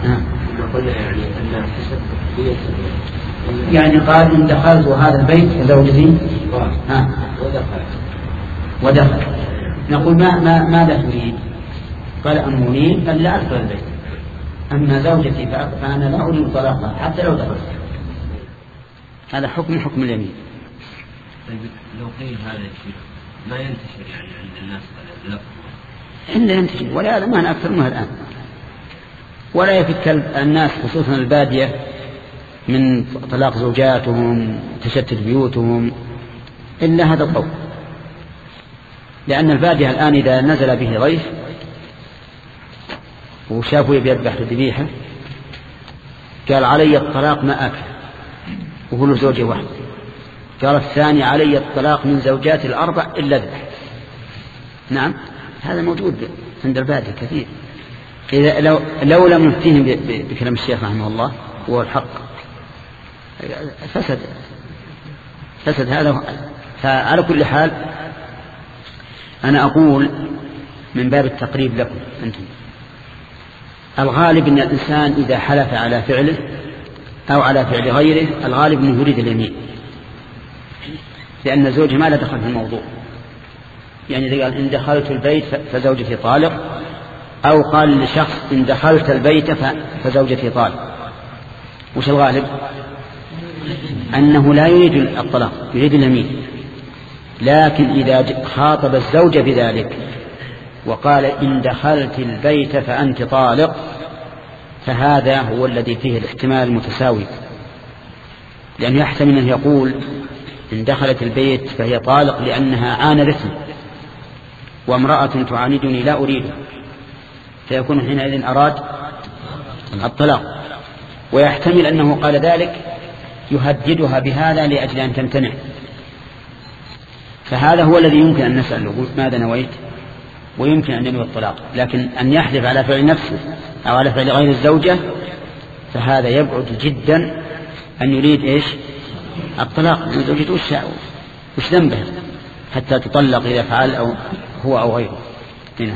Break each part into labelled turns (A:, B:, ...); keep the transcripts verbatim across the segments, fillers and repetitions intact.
A: قلنا يعني أن حسب
B: يعني قال إن دخلت هذا البيت زوجتي ها
A: ودخل
B: ودخل نقول ما ما ماذا تريد؟ قال أن أريد أن لا أدخل البيت، أما زوجتي فأنا لا أريد طلاقها حتى لو دخلت. هذا حكم حكم اليمين.
A: طيب لو قيل هذا الشيء ما ينتشر يعني عند الناس هذا
B: إلا ينتشر ولا ما أكثر منها الآن، ولا يفك الناس خصوصا البادية من طلاق زوجاتهم تشتت بيوتهم إلا هذا القول، لأن البادية الآن إذا نزل به ضيف وشافوا يبي يذبح الذبيحة قال علي الطلاق ما أكل وهو له زوجة واحدة، قال الثاني علي الطلاق من زوجات الأربع إلا ذبح. نعم هذا موجود عند البادية كثير. إذا لو, لو لم نفتهم بكلام الشيخ رحمه الله هو الحق فسد فسد هذا. فعلى كل حال أنا أقول من باب التقريب لكم أنتم، الغالب أن الإنسان إذا حلف على فعله أو على فعل غيره الغالب أنه يريد اليمين، لأن زوجه ما لا دخل في الموضوع. يعني إذا قال إن دخلت البيت فزوجتي طالق، أو قال لشخص إن دخلت البيت فزوجتي طالق، وش الغالب؟ أنه لا يريد الطلاق يريد اليمين. لكن إذا خاطب الزوجة بذلك وقال إن دخلت البيت فأنت طالق فهذا هو الذي فيه الاحتمال المتساوي، لأنه يحتمل أن يقول إن دخلت البيت فهي طالق لأنها عاندتني وامرأة تعاندني لا أريده، فيكون حينئذ أراد الطلاق. ويحتمل أنه قال ذلك يهددها بهذا لأجل أن تمتنع، فهذا هو الذي يمكن أن نسأل ماذا نويت، ويمكن أن ينوي الطلاق. لكن أن يحلف على فعل نفسه أو على فعل غير الزوجة فهذا يبعد جدا أن يريد إيش الطلاق من زوجته. وش, وش ذنبه حتى تطلق إذا فعل أو هو أو غيره. هنا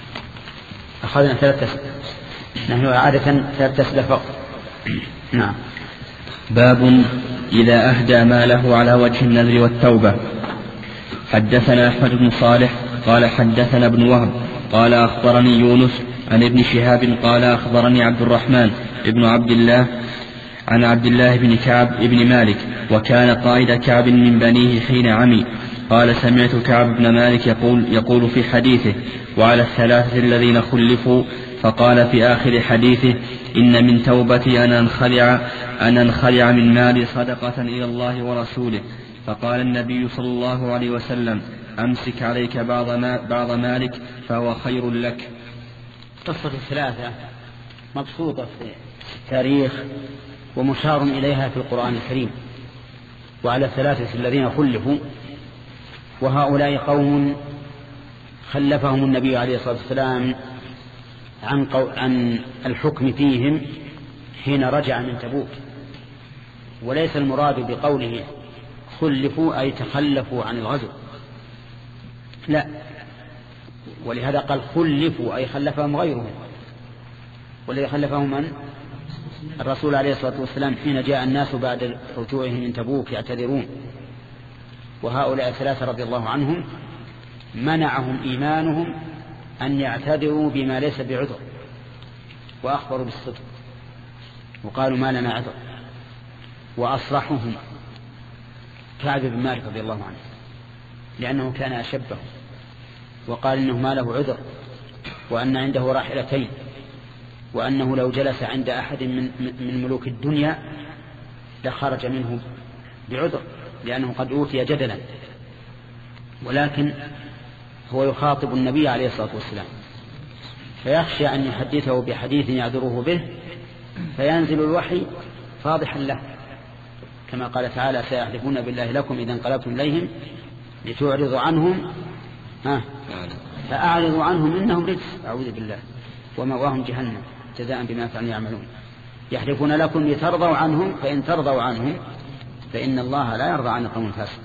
B: أخذنا ثلاثة أسئلة، نحن عادة ثلاثة أسئلة فقط. نعم.
C: باب إذا أهدى ماله على وجه النذر والتوبة. حدثنا أحمد بن صالح قال حدثنا ابن وهب قال أخبرني يونس عن ابن شهاب قال أخبرني عبد الرحمن ابن عبد الله عن عبد الله بن كعب ابن مالك وكان قائد كعب من بنيه حين عمي قال سمعت كعب بن مالك يقول, يقول في حديثه وعلى الثلاثة الذين خلفوا، فقال في آخر حديثه إن من توبتي أن أنخلع, أن أنخلع من مالي صدقة إلى الله ورسوله. فقال النبي صلى الله عليه وسلم أمسك عليك بعض, ما بعض مالك فهو خير لك.
B: قصة الثلاثة مبسوطة في التاريخ ومشار إليها في القرآن الكريم. وعلى الثلاثة الذين خلفوا، وهؤلاء قوم خلفهم النبي عليه الصلاة والسلام عن, عن الحكم فيهم حين رجع من تبوك، وليس المراد بقوله خلفوا أي تخلفوا عن الغزو، لا، ولهذا قال خلفوا أي خلفهم غيرهم، والذي خلفهم من؟ الرسول عليه الصلاة والسلام حين جاء الناس بعد رجوعهم من تبوك يعتذرون. وهؤلاء الثلاثة رضي الله عنهم منعهم إيمانهم أن يعتذروا بما ليس بعذر، وأخبروا بالصدق وقالوا ما لنا عذر. وأصرحهم كعب بن مالك رضي الله عنه لأنه كان أشبه، وقال إنه ما له عذر، وأن عنده راحلتين، وأنه لو جلس عند أحد من, من ملوك الدنيا لخرج منه بعذر لأنه قد أوتي جدلا. ولكن هو يخاطب النبي عليه الصلاة والسلام فيخشى أن يحدثه بحديث يعذره به فينزل الوحي فاضحا له، كما قال تعالى سيحلفون بالله لكم إذا انقلبتم إليهم لتعرضوا عنهم ها فأعرضوا عنهم إنهم رجس أعوذ بالله ومأواهم جهنم جزاء بما كانوا يعملون. يحلفون لكم لترضوا عنهم فإن ترضوا عنهم فإن الله لا يرضى عن القوم الفاسقين.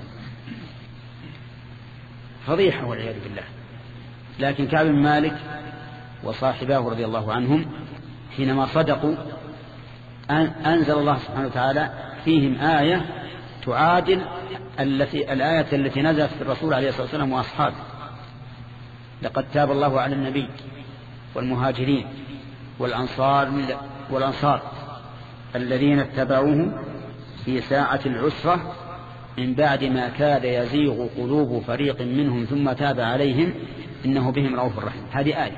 B: فضيحة والعياذ بالله. لكن كعب بن مالك وصاحباه رضي الله عنهم حينما صدقوا أنزل الله سبحانه وتعالى فيهم آية تعادل التي الآية التي نزلت في الرسول عليه الصلاة والسلام وأصحابه. لقد تاب الله على النبي والمهاجرين والأنصار والأنصار الذين اتبعوه في ساعة العسرة من بعد ما كاد يزيغ قلوب فريق منهم ثم تاب عليهم إنه بهم رؤوف رحيم. هذه آية.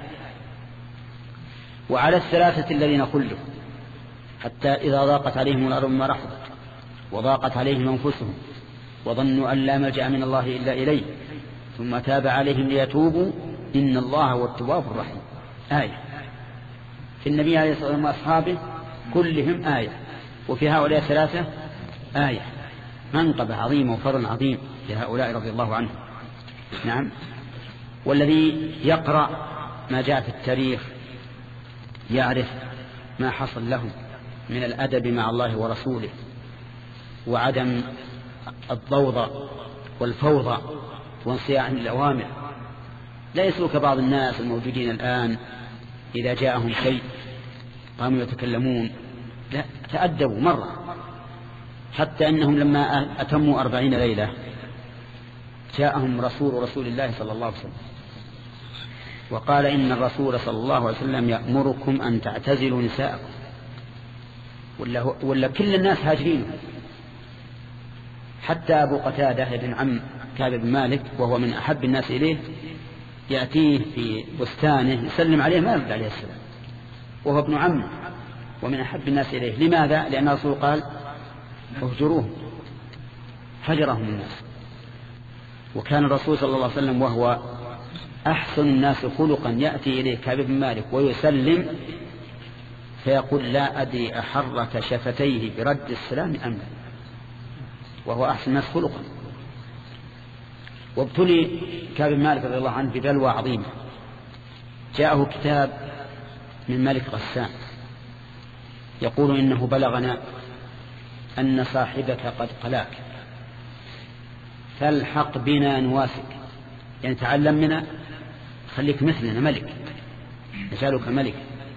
B: وعلى الثلاثة الذين خلفوا حتى إذا ضاقت عليهم الأرض بما رحبت وضاقت عليهم أنفسهم وظنوا أن لا ملجأ من الله إلا إليه ثم تاب عليهم ليتوبوا إن الله هو التواب الرحيم. آية. في النبي عليه الصلاة والسلام وأصحابه كلهم آية، وفي هؤلاء ثلاثة آية. منقبة عظيمة وفضل عظيم لهؤلاء رضي الله عنهم. نعم. والذي يقرأ ما جاء في التاريخ يعرف ما حصل لهم من الأدب مع الله ورسوله وعدم الضوضاء والفوضى وانصياع الأوامر. لا يسلك بعض الناس الموجودين الآن إذا جاءهم شيء قاموا يتكلمون، لا، تأدبوا مرة. حتى أنهم لما أتموا أربعين ليلة جاءهم رسول رسول الله صلى الله عليه وسلم وقال إن الرسول صلى الله عليه وسلم يأمركم أن تعتزلوا نساءكم، ولا, ولا كل الناس هاجرين. حتى أبو قتادة بن عم كعب بن مالك وهو من أحب الناس إليه يأتيه في بستانه يسلم عليه ما يرد عليه السلام وهو ابن عمه ومن أحب الناس إليه. لماذا؟ لأن الرسول قال اهجروهم، هجرهم الناس. وكان الرسول صلى الله عليه وسلم وهو أحسن الناس خلقا يأتي إليه كعب بن مالك ويسلم فيقول لا أدري أحرك شفتيه برد السلام أم لا، وهو أحسن الناس خلقا. وابتلي كعب بن مالك رضي الله عنه ببلوى عظيمة. جاءه كتاب من ملك غسان يقول إنه بلغنا أن صاحبك قد قلاك فالحق بنا نواسك، يعني تعلم منا خليك مثلنا ملك، نجعلك ملك.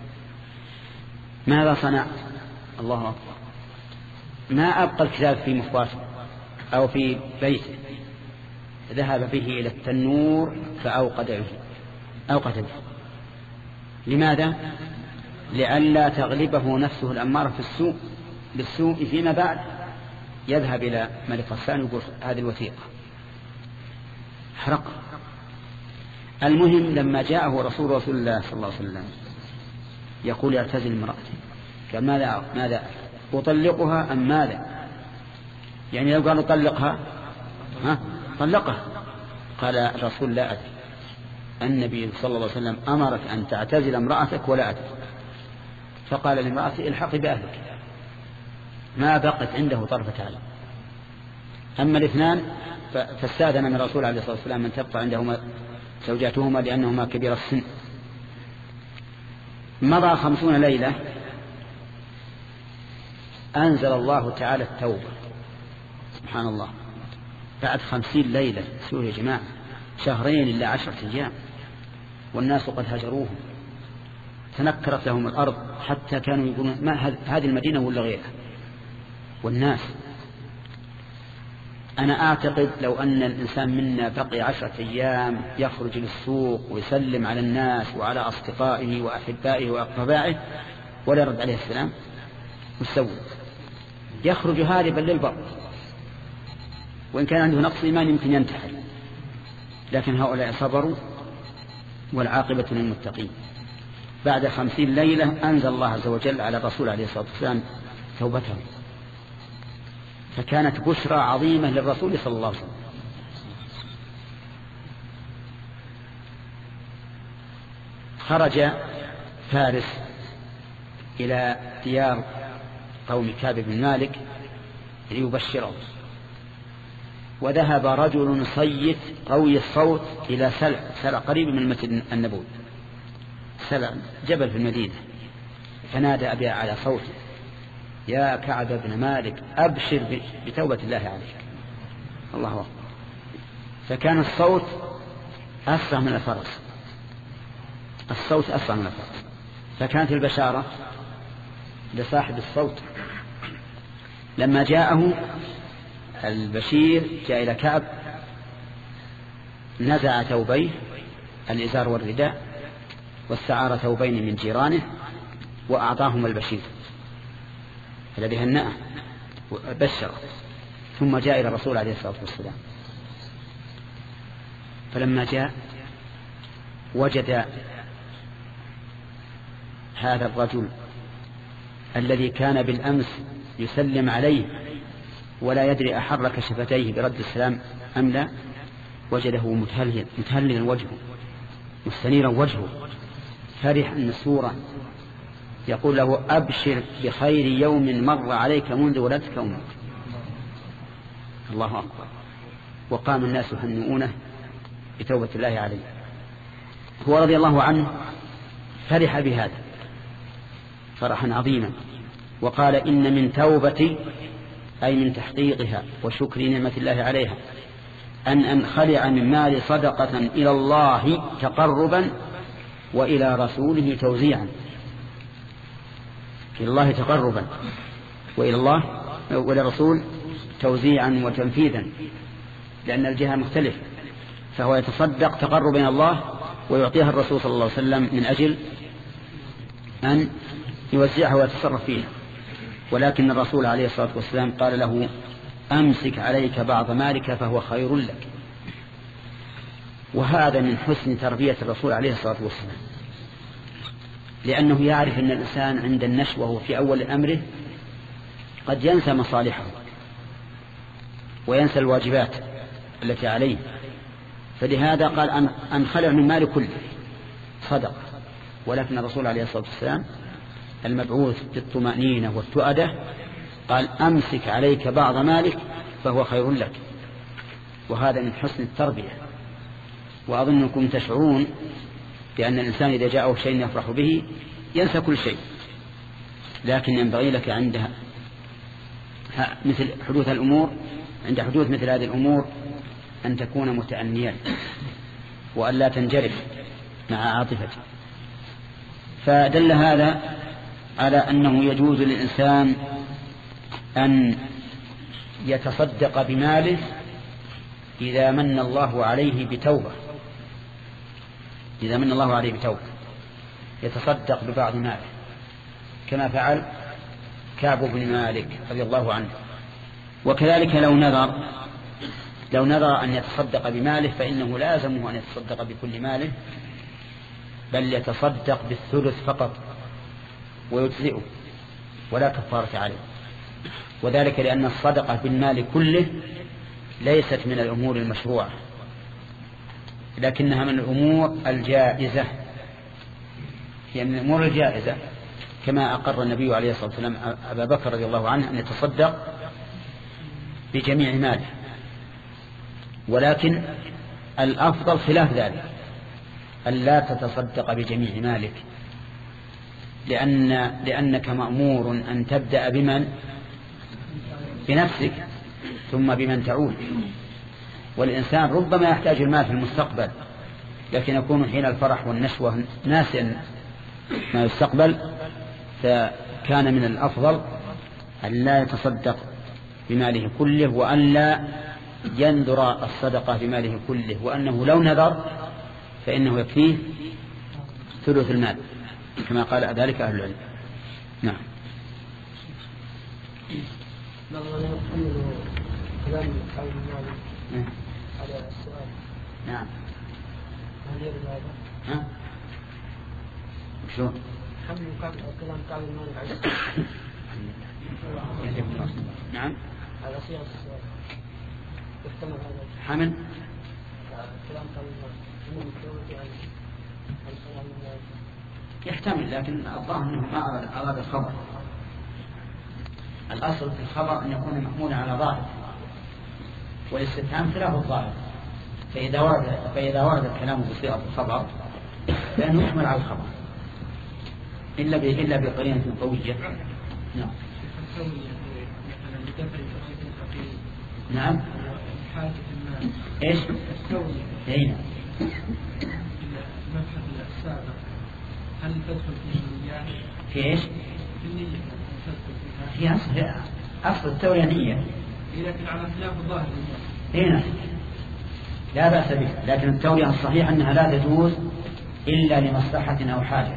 B: ماذا صنع؟ الله أكبر. ما أبقى الكتاب في مخباته أو في بيته، ذهب به إلى التنور فأوقد به أوقد به. لماذا؟ لئلا تغلبه نفسه الأمارة في السوء بالسوء فيما بعد يذهب إلى ملك غسان ويقول هذه الوثيقة، حرق. المهم لما جاءه رسول رسول الله صلى الله عليه وسلم يقول يعتزل امرأته، قال ماذا ماذا أطلقها أم ماذا؟ يعني لو قالوا طلقها ها طلقها. قال الرسول لا أدري، النبي صلى الله عليه وسلم أمرك أن تعتزل امرأتك ولا أدري. فقال لامرأته الحقي بأهلك، ما بقت عنده طرفة عين. أما الاثنان فاستأذن من الرسول عليه الصلاة والسلام أن تبقى عندهما زوجاتهما لأنهما كبير السن. مضى خمسون ليلة أنزل الله تعالى التوبة. سبحان الله، بعد خمسين ليلة سورة يا جماعة، شهرين إلا عشرة أيام، والناس قد هجروهم، تنكرت لهم الأرض حتى كانوا يقولون ما هذه المدينة ولا غيرها. والناس أنا أعتقد لو أن الإنسان منا بقي عشرة أيام يخرج للسوق ويسلم على الناس وعلى أصدقائه وأحبائه وأقربائه ولا يرد عليه السلام مستوى، يخرج هاربا للبر، وإن كان عنده نقص إيمان يمكن ينتحر. لكن هؤلاء صبروا والعاقبة للمتقين. بعد خمسين ليلة أنزل الله عز وجل على الرسول عليه الصلاة والسلام توبته، فكانت بشرى عظيمة للرسول صلى الله عليه وسلم. خرج فارس إلى ديار قوم كعب بن مالك ليبشرهم، وذهب رجل صيت قوي الصوت إلى سلع سلع قريب من المسجد النبوي، سلع جبل في المدينة، فنادى أبي على صوته يا كعب بن مالك أبشر بتوبة الله عليك. الله أكبر. فكان الصوت أسرع من الفرس، الصوت أسرع من الفرس، فكانت البشارة لصاحب الصوت. لما جاءه البشير جاء إلى كعب نزع ثوبيه الإزار والرداء واستعار ثوبين من جيرانه وأعطاهما البشير الذي هنأه وبشره، ثم جاء إلى الرسول عليه الصلاة والسلام. فلما جاء وجد هذا الرجل الذي كان بالأمس يسلم عليه ولا يدري أحرك شفتيه برد السلام أم لا، وجده متهللا وجهه مستنيرا وجهه فرح أن السورة يقول له أبشر بخير يوم مر عليك منذ ولدتك أمك. الله أكبر. وقام الناس يهنئونه بتوبة الله عليه. هو رضي الله عنه فرح بهذا فرحا عظيما، وقال إن من توبتي أي من تحقيقها وشكر نعمة الله عليها أن أنخلع من مال صدقة إلى الله تقربا وإلى رسوله توزيعا. إلى الله تقربا وإلى الله وإلى رسول توزيعا وتنفيذا، لأن الجهة مختلفة، فهو يتصدق تقربا إلى الله ويعطيها الرسول صلى الله عليه وسلم من أجل أن يوزعها ويتصرف فيها. ولكن الرسول عليه الصلاة والسلام قال له أمسك عليك بعض مالك فهو خير لك. وهذا من حسن تربية الرسول عليه الصلاة والسلام، لأنه يعرف أن الإنسان عند النشوة وفي أول أمره قد ينسى مصالحه وينسى الواجبات التي عليه، فلهذا قال أن أنخلع من مال كله صدق. ولكن الرسول عليه الصلاة والسلام المبعوث بالطمأنينة والتؤدة قال أمسك عليك بعض مالك فهو خير لك. وهذا من حسن التربية. وأظنكم تشعرون بأن الإنسان إذا جاءه شيء يفرح به ينسى كل شيء، لكن ينبغي لك عندها مثل حدوث الأمور عند حدوث مثل هذه الأمور أن تكون متأنيا وأن لا تنجرف مع عاطفتك. فدل هذا على أنه يجوز للإنسان أن يتصدق بماله إذا من الله عليه بتوبة إذا من الله عليه بتوبة يتصدق ببعض ماله، كما فعل كعب بن مالك رضي الله عنه. وكذلك لو نذر لو نذر أن يتصدق بماله فإنه لازمه أن يتصدق بكل ماله، بل يتصدق بالثلث فقط ويجزئه ولا كفارة عليه. وذلك لأن الصدقة بالمال كله ليست من الأمور المشروعة، لكنها من الأمور الجائزة، هي من الأمور الجائزة، كما أقر النبي عليه الصلاة والسلام أبا بكر رضي الله عنه أن يتصدق بجميع ماله. ولكن الأفضل خلاف ذلك، أن لا تتصدق بجميع مالك، لأن لأنك مأمور أن تبدأ بمن بنفسك ثم بمن تعود. والإنسان ربما يحتاج المال في المستقبل، لكن يكون حين الفرح والنشوة ناسيا ما يستقبل، فكان من الأفضل أن لا يتصدق بماله كله، وأن لا ينذر الصدقة بماله كله، وأنه لو نذر فإنه يكفيه ثلث المال كما قال ذلك أهل العلم. نعم.
D: على السؤال.
B: نعم.
D: هل يرد هذا؟
B: ها؟ شو؟
D: حمل كلام كعب بن مالك عليه
B: نعم.
D: على صيغة السؤال. يحتمل هذا.
B: حمل؟
D: كلام كعب بن مالك
B: يحتمل، لكن الظاهر أنه ما أراد الخبر. الأصل في الخبر أن يكون محمولا على ظاهر، والاستفهام خلاف الظاهر. فإذا ورد فإذا ورد الكلام بصيغة الخبر فإنه يحمل على الخبر إلا ب... إلا بقرينة قوية. نعم. نعم. إيش؟ هنا.
D: المبحث السابق هل تدخل في النية؟
B: في إيش؟
D: في النية.
B: هي أصل أصل التورية نية،
D: لكن على خلاف الظاهر.
B: هنا لا بأس به، لكن التورية الصحيح أنها لا تجوز إلا لمصلحة أو حاجة،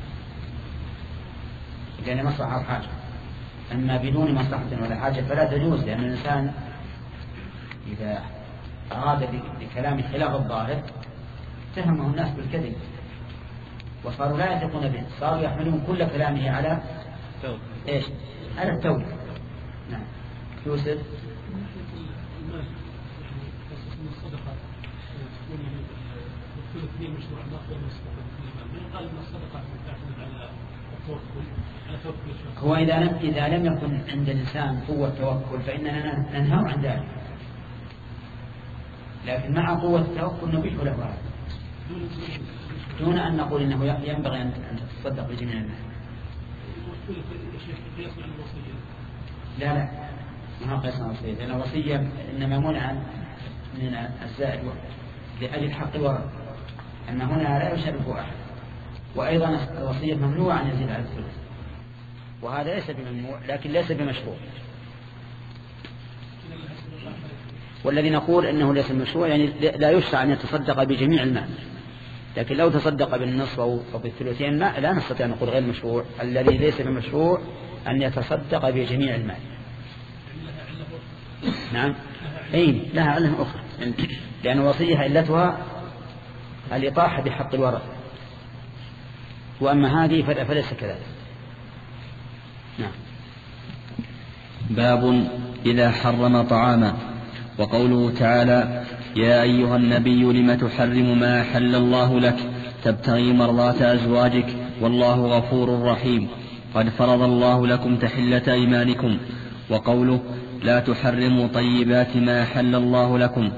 B: إلا لمصلحة أو حاجة. أما بدون مصلحة ولا حاجة فلا تجوز، لأن الإنسان إذا أراد بكلام خلاف الظاهر اتهمه الناس بالكذب وصاروا لا يثقون به، صاروا يحملون كل كلامه على إيش؟ على التورية. نعم. يوسف. هو إذا لم إذا لم يكن عند الإنسان قوة توكل فإننا ننهى عن ذلك، لكن مع قوة التوكل نبيح له هذا دون أن نقول إنه ينبغي أن تتصدق بجميع المال. لا لا ما هو قياس على الوصية، لأن الوصية إنما منع من الزائد لأجل الحق الورث، أن هنا لا يشاركه أحد، وأيضا الوصية ممنوع أن يزيد على الثلث، وهذا ليس بممنوع لكن ليس بمشروع. والذي نقول أنه ليس بمشروع يعني لا يشرع أن يتصدق بجميع المال، لكن لو تصدق بالنصف أو بالثلثين ما لا نستطيع أن نقول غير مشروع. الذي ليس بمشروع أن يتصدق بجميع المال. نعم. أي لها علة أخرى، لأن الوصية علتها الإطاحة بحق الورث، وأما هذه فليس كذلك. نعم.
C: باب إذا حرم طعاما. وقوله تعالى: يا أيها النبي لم تحرم ما أحل الله لك تبتغي مرضات أزواجك والله غفور رحيم قد فرض الله لكم تحلة أيمانكم. وقوله: لا تحرموا طيبات ما أحل الله لكم.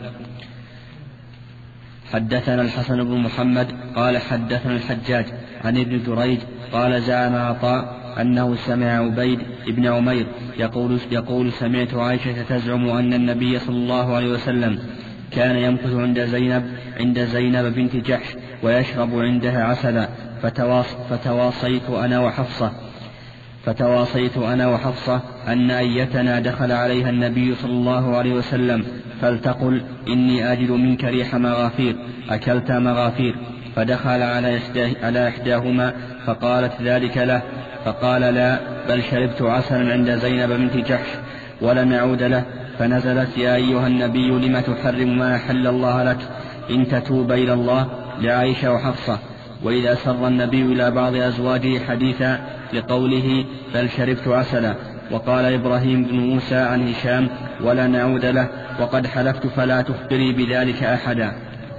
C: حدثنا الحسن بن محمد قال حدثنا الحجاج عن ابن دريج قال: زعم عطاء أنه سمع عبيد بن عمير يقول, يقول سمعت عائشة تزعم أن النبي صلى الله عليه وسلم كان يمكث عند زينب عند زينب بنت جحش ويشرب عندها عسلا، فتواص فتواصيت أنا وحفصة فتواصيت أنا وحفصة أن أيتنا دخل عليها النبي صلى الله عليه وسلم فلتقل: إني أجد منك ريح مغافير، أكلت مغافير؟ فدخل على إحداهما فقالت ذلك له، فقال: لا، بل شربت عسلا عند زينب بنت جحش. ولم يعود له، فنزلت: يا أيها النبي لم تحرم ما أحل الله لك إن تتوب إلى الله، لعائشة وحفصة. وإذا سر النبي إلى بعض أزواجه حديثا لقوله: بل شربت عسلا. وقال إبراهيم بن موسى عن هشام: ولا نعود له، وقد حلفت فلا تخبري بذلك أحدا.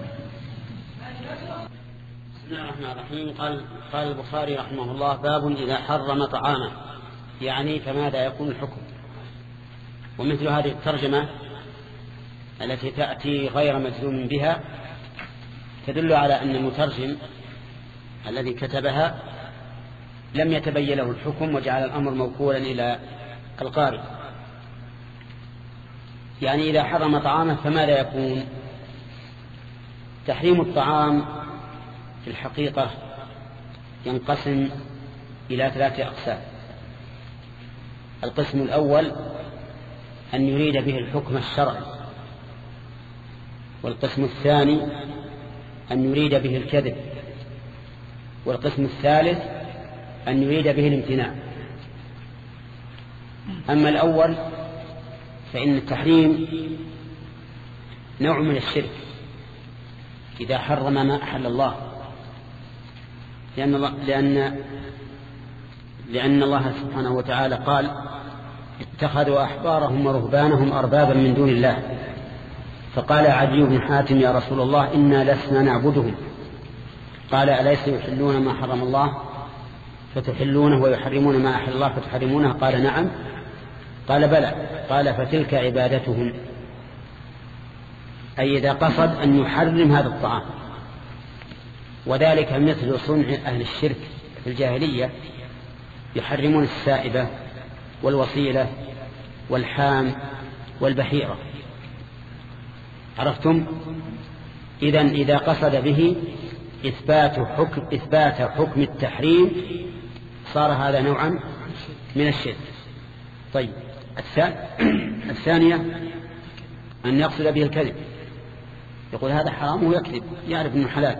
B: بسم الله الرحمن الرحيم. قال, قال البخاري رحمه الله: باب إذا حرم طعاما، يعني فماذا يكون الحكم. ومثل هذه الترجمة التي تأتي غير مجزوم بها تدل على أن المترجم الذي كتبها لم يتبين له الحكم وجعل الأمر موكولا إلى القارئ. يعني إذا حرم طعاما فماذا يكون. تحريم الطعام في الحقيقة ينقسم إلى ثلاثة أقسام. القسم الأول أن يريد به الحكم الشرعي، والقسم الثاني أن يريد به الكذب، والقسم الثالث أن يريد به الامتناع. أما الأول فإن التحريم نوع من الشرك إذا حرم ما أحل الله، لأن الله, لأن لأن الله سبحانه وتعالى قال: اتخذوا أحبارهم ورهبانهم أربابا من دون الله. فقال عدي بن حاتم: يا رسول الله، إنا لسنا نعبدهم. قال: أليس يحلون ما حرم الله فتحلونه ويحرمون ما أحل الله فتحرمونه؟ قال: نعم. قال: بلى. قال: فتلك عبادتهم، أي إذا قصد أن يحرم هذا الطعام. وذلك مثل صنع أهل الشرك في الجاهلية، يحرمون السائبة والوصيلة والحام والبحيرة. عرفتم؟ إذن إذا قصد به إثبات حكم, إثبات حكم التحريم صار هذا نوعا من الشرك. طيب الثانية أن يقصد به الكذب، يقول هذا حرام ويكذب، يعرف أنه حلال،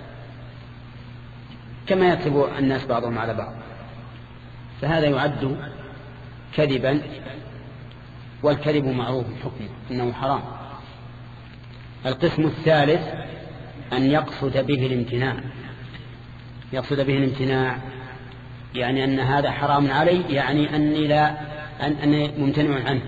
B: كما يكذب الناس بعضهم على بعض، فهذا يعد كذبا، والكذب معروف حكمه أنه حرام. القسم الثالث أن يقصد به الامتناع، يقصد به الامتناع يعني أن هذا حرام علي، يعني أني لا أن أني ممتنع عنه،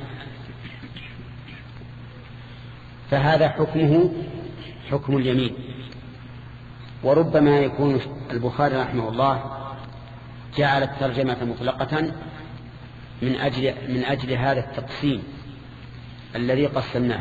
B: فهذا حكمه حكم اليمين. وربما يكون البخاري رحمه الله جعل الترجمة مطلقة من أجل من أجل هذا التقسيم الذي قسمناه،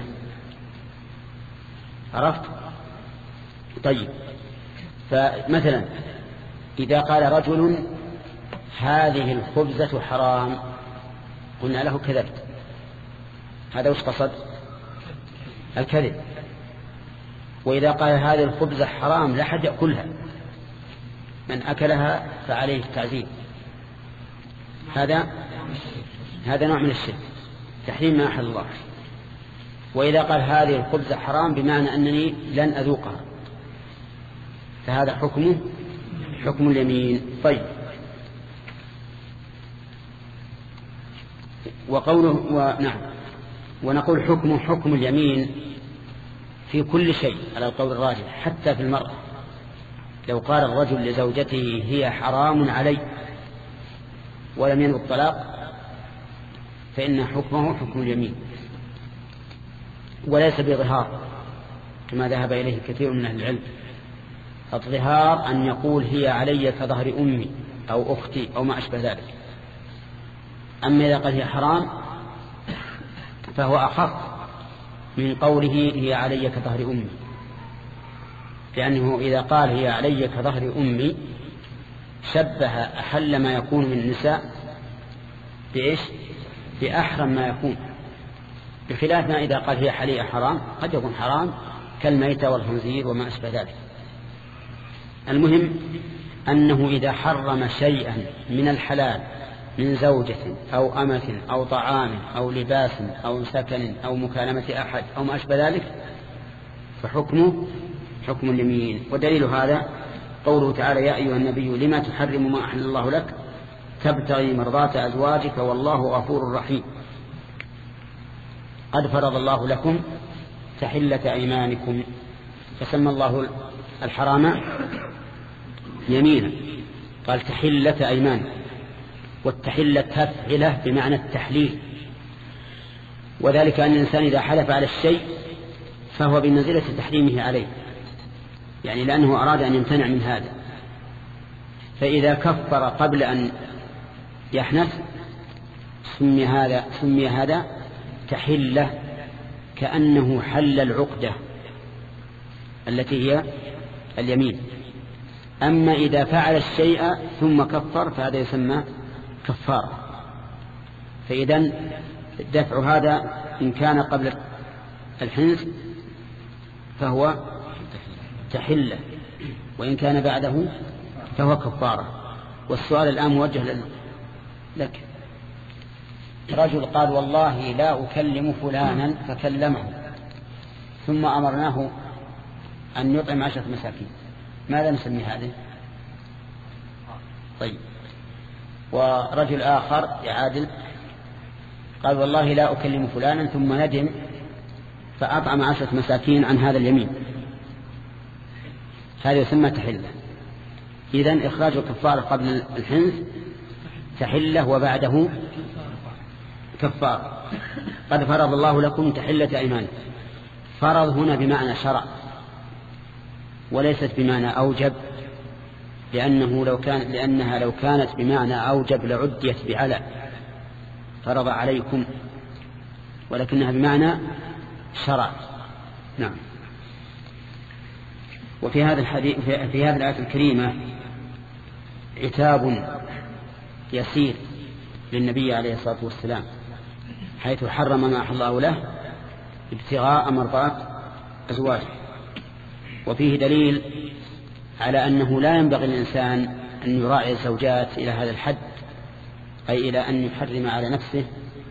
B: عرفت؟ طيب، فمثلا إذا قال رجل هذه الخبزة حرام، قلنا له كذبت، هذا وش قصد؟ الكذب. وإذا قال هذه الخبزة حرام لا حد يأكلها، من أكلها فعليه التعزير، هذا هذا نوع من الشرك، تحريم ما أحل الله. وإذا قال هذه الخبزة حرام بمعنى أنني لن أذوقها، فهذا حكمه حكم اليمين. طيب، وقوله ونعم ونقول حكمه حكم اليمين في كل شيء على القول الراجح، حتى في المرأة. لو قال الرجل لزوجته هي حرام علي ولم ينوي الطلاق فإن حكمه حكم اليمين، وليس بظهار كما ذهب إليه كثير من أهل العلم. الظهار أن يقول هي علي كظهر أمي أو أختي أو ما أشبه ذلك. أما إذا قال هي حرام فهو أخف من قوله هي علي كظهر أمي، لأنه إذا قال هي علي كظهر أمي شبه أحل ما يكون من النساء بإيش؟ بأحرم ما يكون، بخلاف ما إذا قال هي حليئة حرام، قد يكون حرام كالميتة والخنزير وما أشبه ذلك. المهم أنه إذا حرم شيئا من الحلال من زوجة أو أمة أو طعام أو لباس أو سكن أو مكالمة أحد أو ما أشبه ذلك فحكمه حكم اليمين. ودليل هذا قوله تعالى يا أيها النبي لما تحرم ما أحل الله لك تبتغي مرضات أزواجك والله غفور رحيم، قد فرض الله لكم تحلة أيمانكم، فسمى الله الحرام يمينا، قال تحلة أيمانكم، والتحلة تفعله بمعنى التحليل، وذلك أن الإنسان إذا حلف على الشيء فهو بمنزلة تحريمه عليه، يعني لأنه أراد أن يمتنع من هذا، فإذا كفر قبل أن يحنث سمي هذا سمي هذا تحلة، كأنه حل العقدة التي هي اليمين. أما إذا فعل الشيء ثم كفر فهذا يسمى كفارة. فإذا دفع هذا إن كان قبل الحنث فهو تحلة، وإن كان بعده فهو كفارة. والسؤال الآن موجه لك، رجل قال والله لا أكلم فلانا فكلمه ثم أمرناه أن يطعم عشرة مساكين، ماذا نسمي هذا؟ طيب، ورجل آخر يعادل قال والله لا أكلم فلانا ثم ندم فأطعم عشرة مساكين عن هذا اليمين، هذا يسمى تحلة. إذن إخراج الكفارة قبل الحنث تحلة وبعده كفارة. قد فرض الله لكم تحلة أيمانكم، فرض هنا بمعنى شرع وليست بمعنى أوجب، لأنه لو كان لأنها لو كانت بمعنى أوجب لعديت بعلى فرض عليكم، ولكنها بمعنى شرع. نعم. وفي هذا الحديث في هذه الآية الكريمة عتاب يسير للنبي عليه الصلاة والسلام، حيث حرم ما أحل الله له ابتغاء مرضات أزواجه، وفيه دليل على أنه لا ينبغي للإنسان أن يراعي الزوجات إلى هذا الحد، أي إلى أن يحرم على نفسه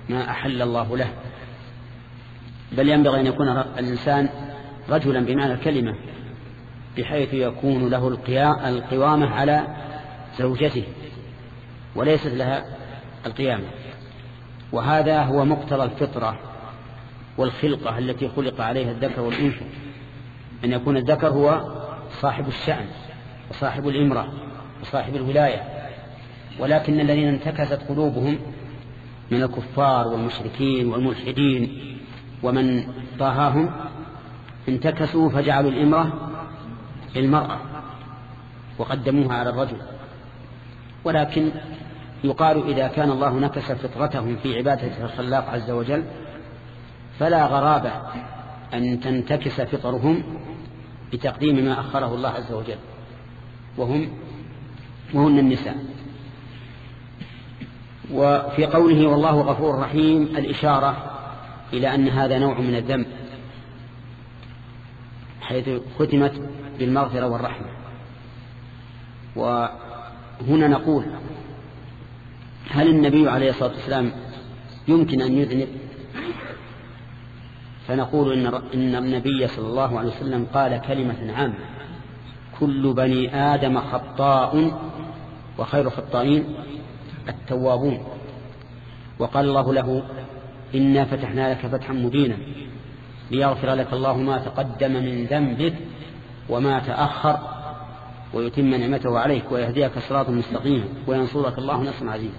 B: ما أحل الله له، بل ينبغي أن يكون الإنسان رجلا بمعنى الكلمة، بحيث يكون له القوامة على زوجته وليست لها القيامة. وهذا هو مقتضى الفطرة والخلقة التي خلق عليها الذكر والأنثى، أن يكون الذكر هو صاحب الشأن وصاحب الإمرة وصاحب الولاية. ولكن الذين انتكست قلوبهم من الكفار والمشركين والملحدين ومن طاهاهم انتكسوا فجعلوا الإمرة المرأة وقدموها على الرجل. ولكن يقال إذا كان الله نكس فطرتهم في عبادة الخلاق عز وجل فلا غرابة أن تنتكس فطرهم بتقديم ما أخره الله عز وجل، وهم وهن النساء. وفي قوله والله غفور رحيم الإشارة إلى أن هذا نوع من الذنب، حيث ختمت بالمغفرة والرحمة. وهنا نقول هل النبي عليه الصلاة والسلام يمكن أن يذنب؟ فنقول إن, إن النبي صلى الله عليه وسلم قال كلمة عامة: كل بني آدم خطاء وخير الخطائين التوابون. وقال الله له: إنا فتحنا لك فتحا مبينا ليغفر لك الله ما تقدم من ذنبك وما تأخر ويتم نعمته عليك ويهديك صراطا مستقيما وينصرك الله نصرا عزيزا.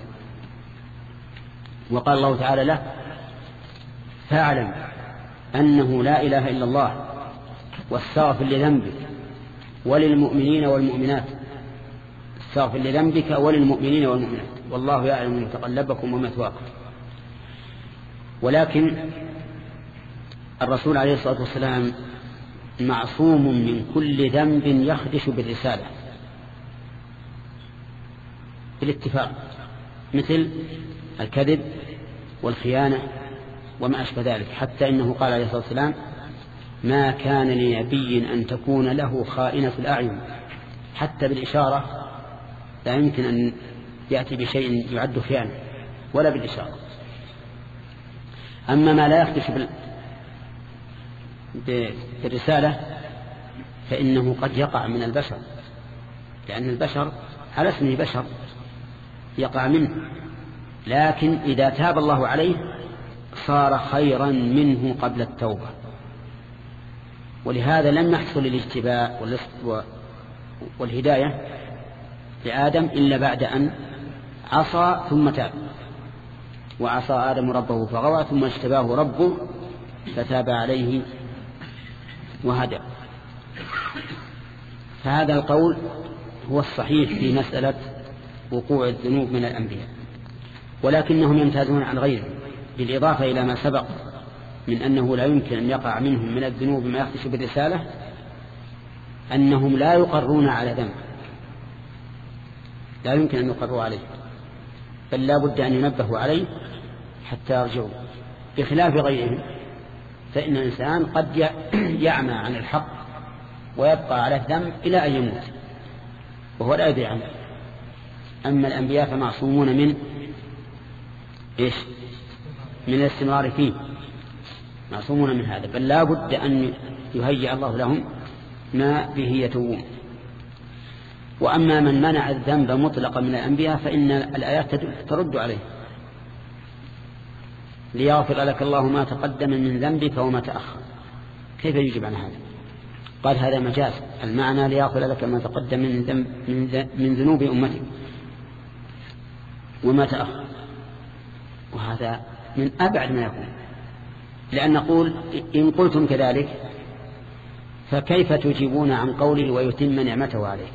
B: وقال الله تعالى له: فاعلم أنه لا إله إلا الله واستغفر لذنبك وللمؤمنين والمؤمنات. استغفر لذنبك وللمؤمنين والمؤمنات والله يعلم متقلبكم ومثواكم. ولكن الرسول عليه الصلاة والسلام معصوم من كل ذنب يخدش بالرسالة بالاتفاق، مثل الكذب والخيانة وما أشبه ذلك. حتى إنه قال عليه الصلاة والسلام: ما كان لنبي أن تكون له خائنة الأعين. حتى بالإشارة لا يمكن أن يأتي بشيء يعد خيانة ولا بالإشارة. أما ما لا يخدش بالرسالة فإنه قد يقع من البشر، لأن البشر على اسمه بشر يقع منه، لكن إذا تاب الله عليه صار خيرا منه قبل التوبة. ولهذا لم يحصل الاجتباء والهداية لآدم إلا بعد أن عصى ثم تاب. وعصى آدم ربه فغوى ثم اجتباه ربه فتاب عليه وهدى. فهذا القول هو الصحيح في مسألة وقوع الذنوب من الأنبياء، ولكنهم يمتازون عن غيرهم بالإضافة إلى ما سبق من أنه لا يمكن أن يقع منهم من الذنوب ما يخدش بالرسالة، أنهم لا يقرون على ذنب، لا يمكن أن يقروا عليه، بل لا بد أن ينبهوا عليه حتى يرجعوا. بخلاف غيرهم فإن الإنسان قد يعمى عن الحق ويبقى على الذنب إلى أن يموت وهو لا يدري عنه. أما الأنبياء فمعصومون من إيش؟ من الاستمرار فيه، معصومون من هذا، بل لا بد أن يهيئ الله لهم ما به يتوبون. وأما من منع الذنب مطلقا من الأنبياء فإن الآيات ترد عليه: ليغفر لك الله ما تقدم من ذنبك وما تأخر. كيف يجب عن هذا؟ قال هذا مجاز، المعنى ليغفر لك ما تقدم من ذنب من ذنوب أمتك وما تأخر. وهذا من أبعد ما يكون، لأن نقول إن قلتم كذلك فكيف تجيبون عن قوله ويتم نعمته عليك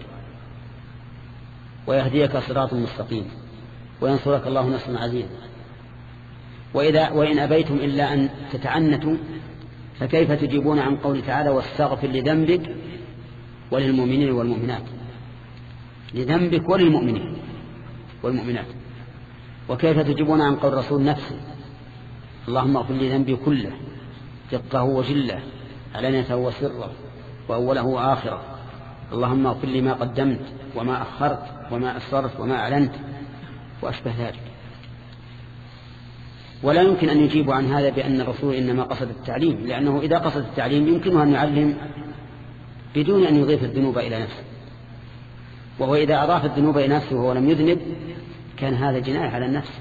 B: ويهديك صراطا مستقيما وينصرك الله نصرا عزيزا؟ وإذا وإن أبيتم إلا أن تتعنتوا فكيف تجيبون عن قوله تعالى واستغفر لذنبك وللمؤمنين والمؤمنات؟ لذنبك وللمؤمنين والمؤمنات. وكيف تجيبون عن قول الرسول نفسه: اللهم اغفر لي ذنبي كله دقه وجله علانيته وسره وأوله وآخره، اللهم اغفر لي ما قدمت وما أخرت وما أسررت وما أعلنت وأشبه ذلك. ولا يمكن أن يجيبوا عن هذا بأن الرسول إنما قصد التعليم، لأنه إذا قصد التعليم يمكنه أن يعلم بدون أن يضيف الذنوب إلى نفسه، وهو إذا أضاف الذنوب إلى نفسه وهو لم يذنب كان هذا جناية على النفس،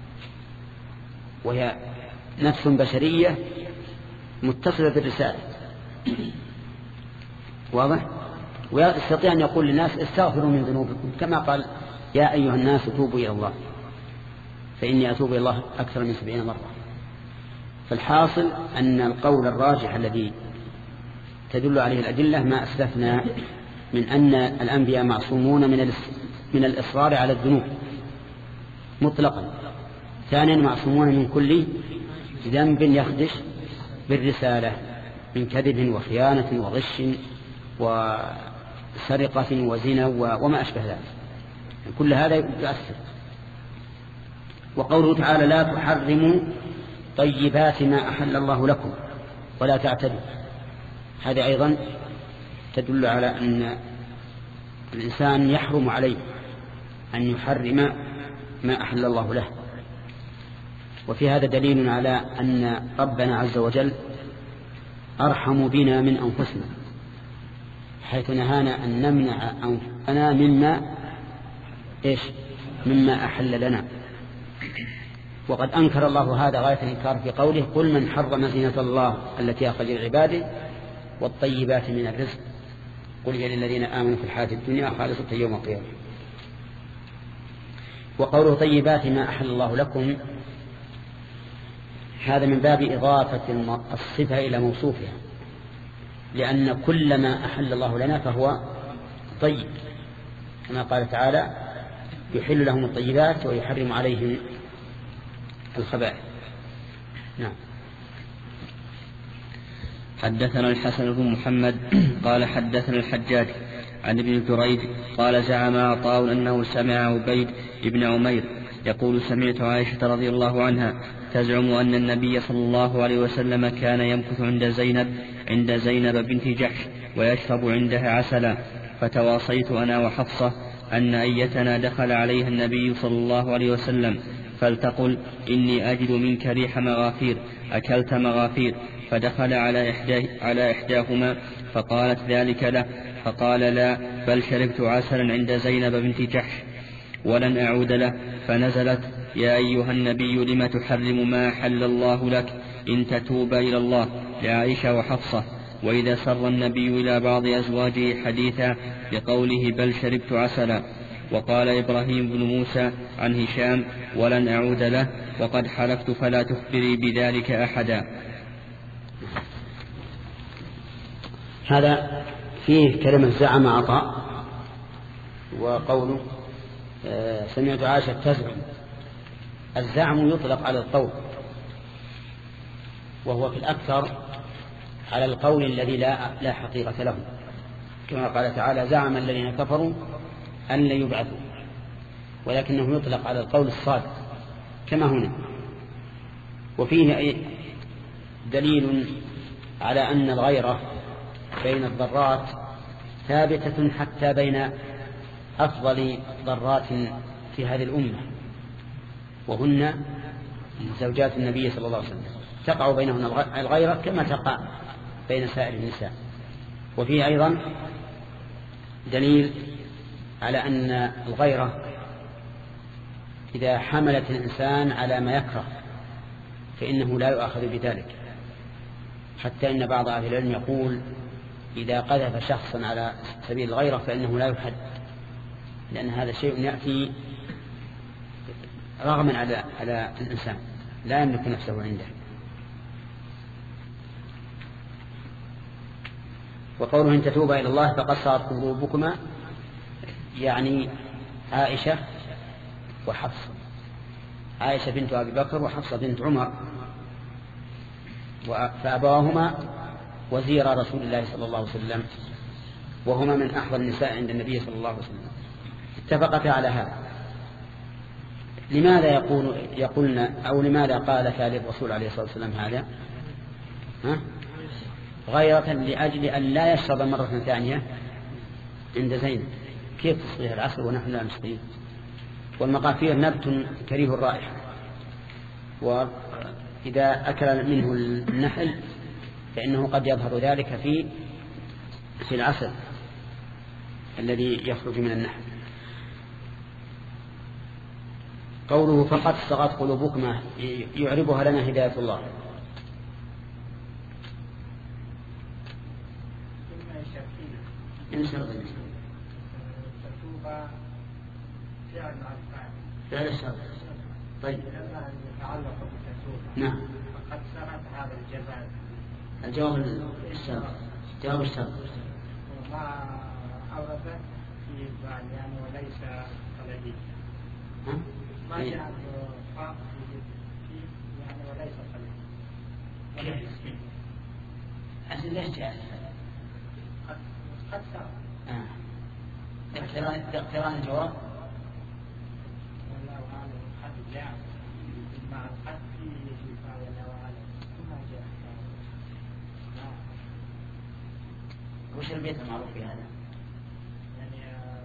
B: وهي نفس بشرية متصلة بالرسالة. واضح؟ ويستطيع أن يقول للناس استغفروا من ذنوبكم، كما قال يا أيها الناس توبوا إلى الله فإني أتوب إلى الله أكثر من سبعين مرة. فالحاصل أن القول الراجح الذي تدل عليه الأدلة ما أسلفنا من أن الأنبياء معصومون من من الإصرار على الذنوب مطلقا. ثانيا معصومون من كل ذنب يخدش بالرسالة من كذب وخيانة وغش وسرقة وزنا وما أشبه ذلك، كل هذا يؤثر. وقوله تعالى لا تحرموا طيبات ما أحل الله لكم ولا تعتدوا، هذا أيضا تدل على أن الإنسان يحرم عليه أن يحرم ما أحل الله له. وفي هذا دليل على أن ربنا عز وجل أرحم بنا من أنفسنا، حيث نهانا أن نمنع أنفسنا مما إيش مما أحل لنا. وقد أنكر الله هذا غاية الإنكار في قوله قل من حرم زينة الله التي أخرج لعباده والطيبات من الرزق قل هي للذين آمنوا في الحياة الدنيا خالصة يوم القيامة. وقوله طيبات ما أحل الله لكم هذا من باب إضافة الصفة إلى موصوفها، لأن كل ما أحل الله لنا فهو طيب، كما قال تعالى يحل لهم الطيبات ويحرم عليهم الخبائث. نعم.
C: حدثنا الحسن بن محمد قال حدثنا الحجاج عن ابن جريج قال زعم عطاء أنه سمع عبيد بن عمير يقول سمعت عائشة رضي الله عنها تزعم أن النبي صلى الله عليه وسلم كان يمكث عند زينب عند زينب بنت جحش ويشرب عندها عسلا، فتواصيت أنا وحفصة أن أيتنا دخل عليها النبي صلى الله عليه وسلم فلتقل إني أجد منك ريح مغافير أكلت مغافير، فدخل على, إحدى على إحداهما فقالت ذلك له، فقال لا بل شربت عسلا عند زينب بنت جحش ولن أعود له، فنزلت يا أيها النبي لم تحرم ما حل الله لك إن تتوب إلى الله لعائشة وحفصة. وإذا سر النبي إلى بعض أزواجه حديثا بقوله بل شربت عسلا. وقال إبراهيم بن موسى عن هشام ولن أعود له وقد حلفت فلا تخبري بذلك أحدا.
B: هذا فيه كلمة زعم عطاء وقوله آه سمعت عائشة تزعم. الزعم يطلق على القول، وهو في الأكثر على القول الذي لا, لا حقيقة له، كما قال تعالى زعم الذين كفروا أن لا يبعثوا، ولكنه يطلق على القول الصادق كما هنا. وفيه دليل على أن الغيرة بين الضرات ثابتة حتى بين أفضل ضرات في هذه الأمة وهن زوجات النبي صلى الله عليه وسلم، تقع بينهن الغيرة كما تقع بين سائر النساء. وفيه أيضا دليل على أن الغيرة إذا حملت الإنسان على ما يكره فإنه لا يؤاخذ بذلك، حتى إن بعض أهل العلم يقول إذا قذف شخصا على سبيل الغيرة فإنه لا يحد، لأن هذا شيء يأتي رغما على على الإنسان لا يملك نفسه عنده. وقوله إن تتوبا إلى الله فقد صارت قلوبكما يعني عائشة وحفصة، عائشة بنت أبي بكر وحفصة بنت عمر، فأبواهما وزير رسول الله صلى الله عليه وسلم، وهما من أحظى النساء عند النبي صلى الله عليه وسلم، اتفقتا على هذا. لماذا يقول يقولنا أو لماذا قال للرسول عليه الصلاة والسلام هذا؟ ها؟ غيرة لأجل أن لا يشرب مرة ثانية عند زينب. كيف تصغيها العسل ونحن لا نسقيه؟ والمغافير نبت كريه الرائحة، وإذا أكل منه النحل فإنه قد يظهر ذلك في في العسل الذي يخرج من النحل. قوله فقد صغت قلوبكما يعربها لنا هداية الله. فعل الشر. طيب نعم.
D: فقد صغت هذا الجزاء.
B: الجواب الشر. جواب الشر.
D: وما أورد في البال يعني وليس قلبي. ما جاء فاق في يعني وليس قلبي.
B: أصل ليش جاء؟
D: قد قد صغت.
B: آه. اقتران اقتران الجواب.
D: والله أعلم قد جاء مع القد في الشفاء والله أعلم ثم جاء.
B: وش البيت المعروف في هذا؟
D: يعني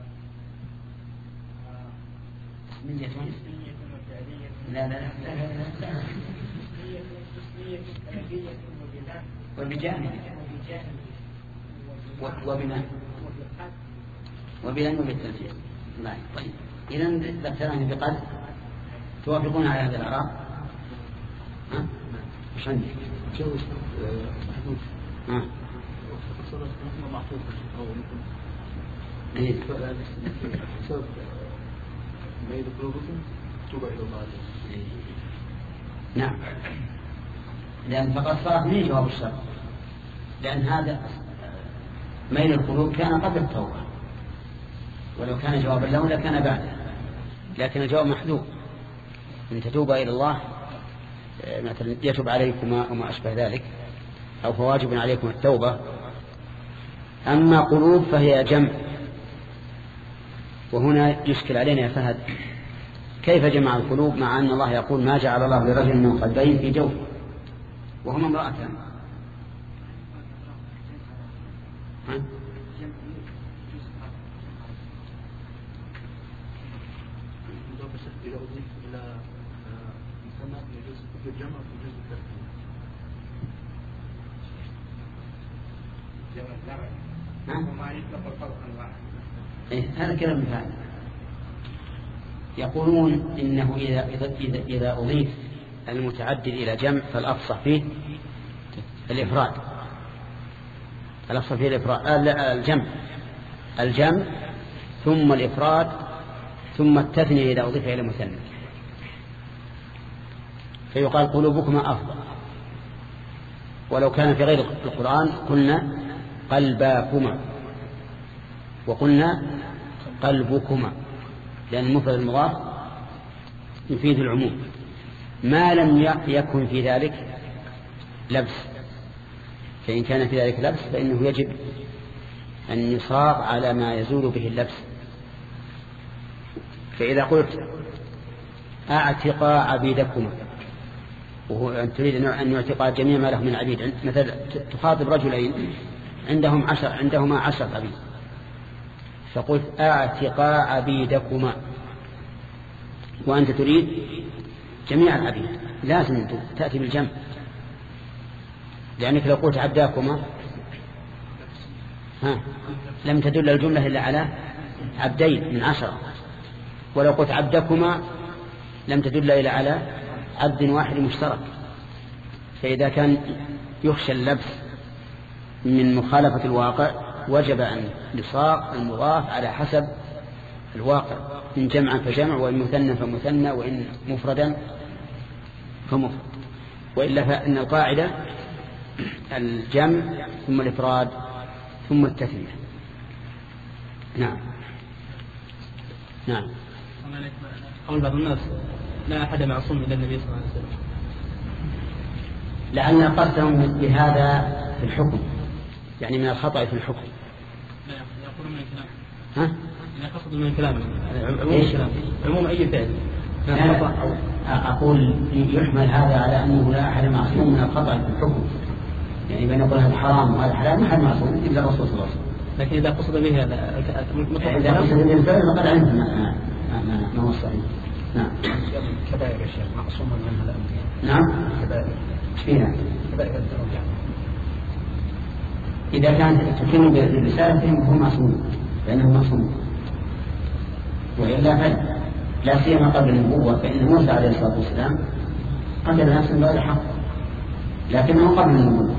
B: اسمية
D: اسمية وفعلية.
B: لا لا لا لا لا لا.
D: اسمية اسمية قلبية وبناء.
B: وبجانب.
D: وبجانب.
B: وبناء. وبناء وبالتنفيذ. لا طيب. إذا ذكرني بقد توافقون على هذا الإعراب؟ ها؟ وش عندك؟
E: جوز محدود.
B: ها.
E: صدق معطوف أو مثل.
B: إيه.
E: سبب ميل قلوبكم توبة إلى الله.
B: نعم. لأن فقد صارت من جواب الشر. لأن هذا ميل القلوب كان قبل التوبة. ولو كان جوابا له لكان بعده. لكن الجواب محذوف. إن تتوبا إلى الله مثلا يتوب عليكما وما أشبه ذلك أو فواجب عليكم التوبة. أما قلوب فهي جمع. وهنا يشكل علينا يا فهد كيف جمع القلوب مع أن الله يقول ما جعل الله لرجل من قلبين في جوف وهما امرأتان.
E: إذا أضيف إلى مسمى يجوز في الجمع ويجوز الترتيب.
D: وما يطلق فوقا واحد.
B: إيه هذا كلام مثال. يقولون إنه إذا إذا إذا أضيف المتعدد إلى جمع فالأفصح فيه الإفراد. الأفصح فيه الإفراد الجمع الجمع ثم الإفراد ثم التثنية إذا أضيف إلى مثنى. فيقال قلوبكما أفضل. ولو كان في غير القرآن قلنا قلباكما وقلنا قلبكما لأن المفرد المضاف يفيد العموم ما لم يكن في ذلك لبس. فإن كان في ذلك لبس فإنه يجب أن يصاغ على ما يزول به اللبس. فإذا قلت أعتقى عبيدكما وهو أن تريد أن يعتقى جميع ما له من عبيد مثلا تخاطب رجلين عندهم عشر عندهما عشر عبيد فقلت أعتقى عبيدكما وأنت تريد جميع العبيد لازم تأتي بالجمع لأنك لو قلت عبداكما ها لم تدل الجملة إلا على عبدين من عشرة ولو قلت عبدكما لم تدل إلا على عبد واحد مشترك. فإذا كان يخشى اللبس من مخالفة الواقع وجب أن يصاغ المضاف على حسب الواقع إن جمعا فجمع وإن مثنى فمثنى وإن مفردا فمفرد. وإلا فإن القاعدة الجمع ثم الإفراد ثم التثنية. نعم نعم.
C: قول بعض الناس لا أحد معصوم إلا النبي صلى الله عليه وسلم
B: لأن قصدهم بهذا في الحكم يعني من الخطأ في الحكم.
C: لا يقولون من الكلام.
B: ها؟
C: لا يقصد من الكلام عموم الكلام عموم أي فعل.
B: أقول يحمل هذا على أنه لا أحد معصوم من الخطأ في الحكم يعني بين يقول هذا حرام وهذا حلال ما حد معصوم إلا الرسول صلى الله عليه وسلم.
C: لكن إذا قصد به هذا
B: إذا قصد به الفعل فقد علمت ما ما ما هو الصحيح. نعم.
E: كبائر يا شيخ معصوما منها الأنبياء.
B: نعم.
E: كبائر.
B: ايش فيها؟
E: كبائر الذنوب يعني.
B: إذا كان تكون بالرسالة فهو معصوم، فإنه معصوم. وإلا فلا، لا سيما قبل النبوة، فإن موسى عليه الصلاة والسلام قتل نفسا بغير حق، لكنه قبل النبوة.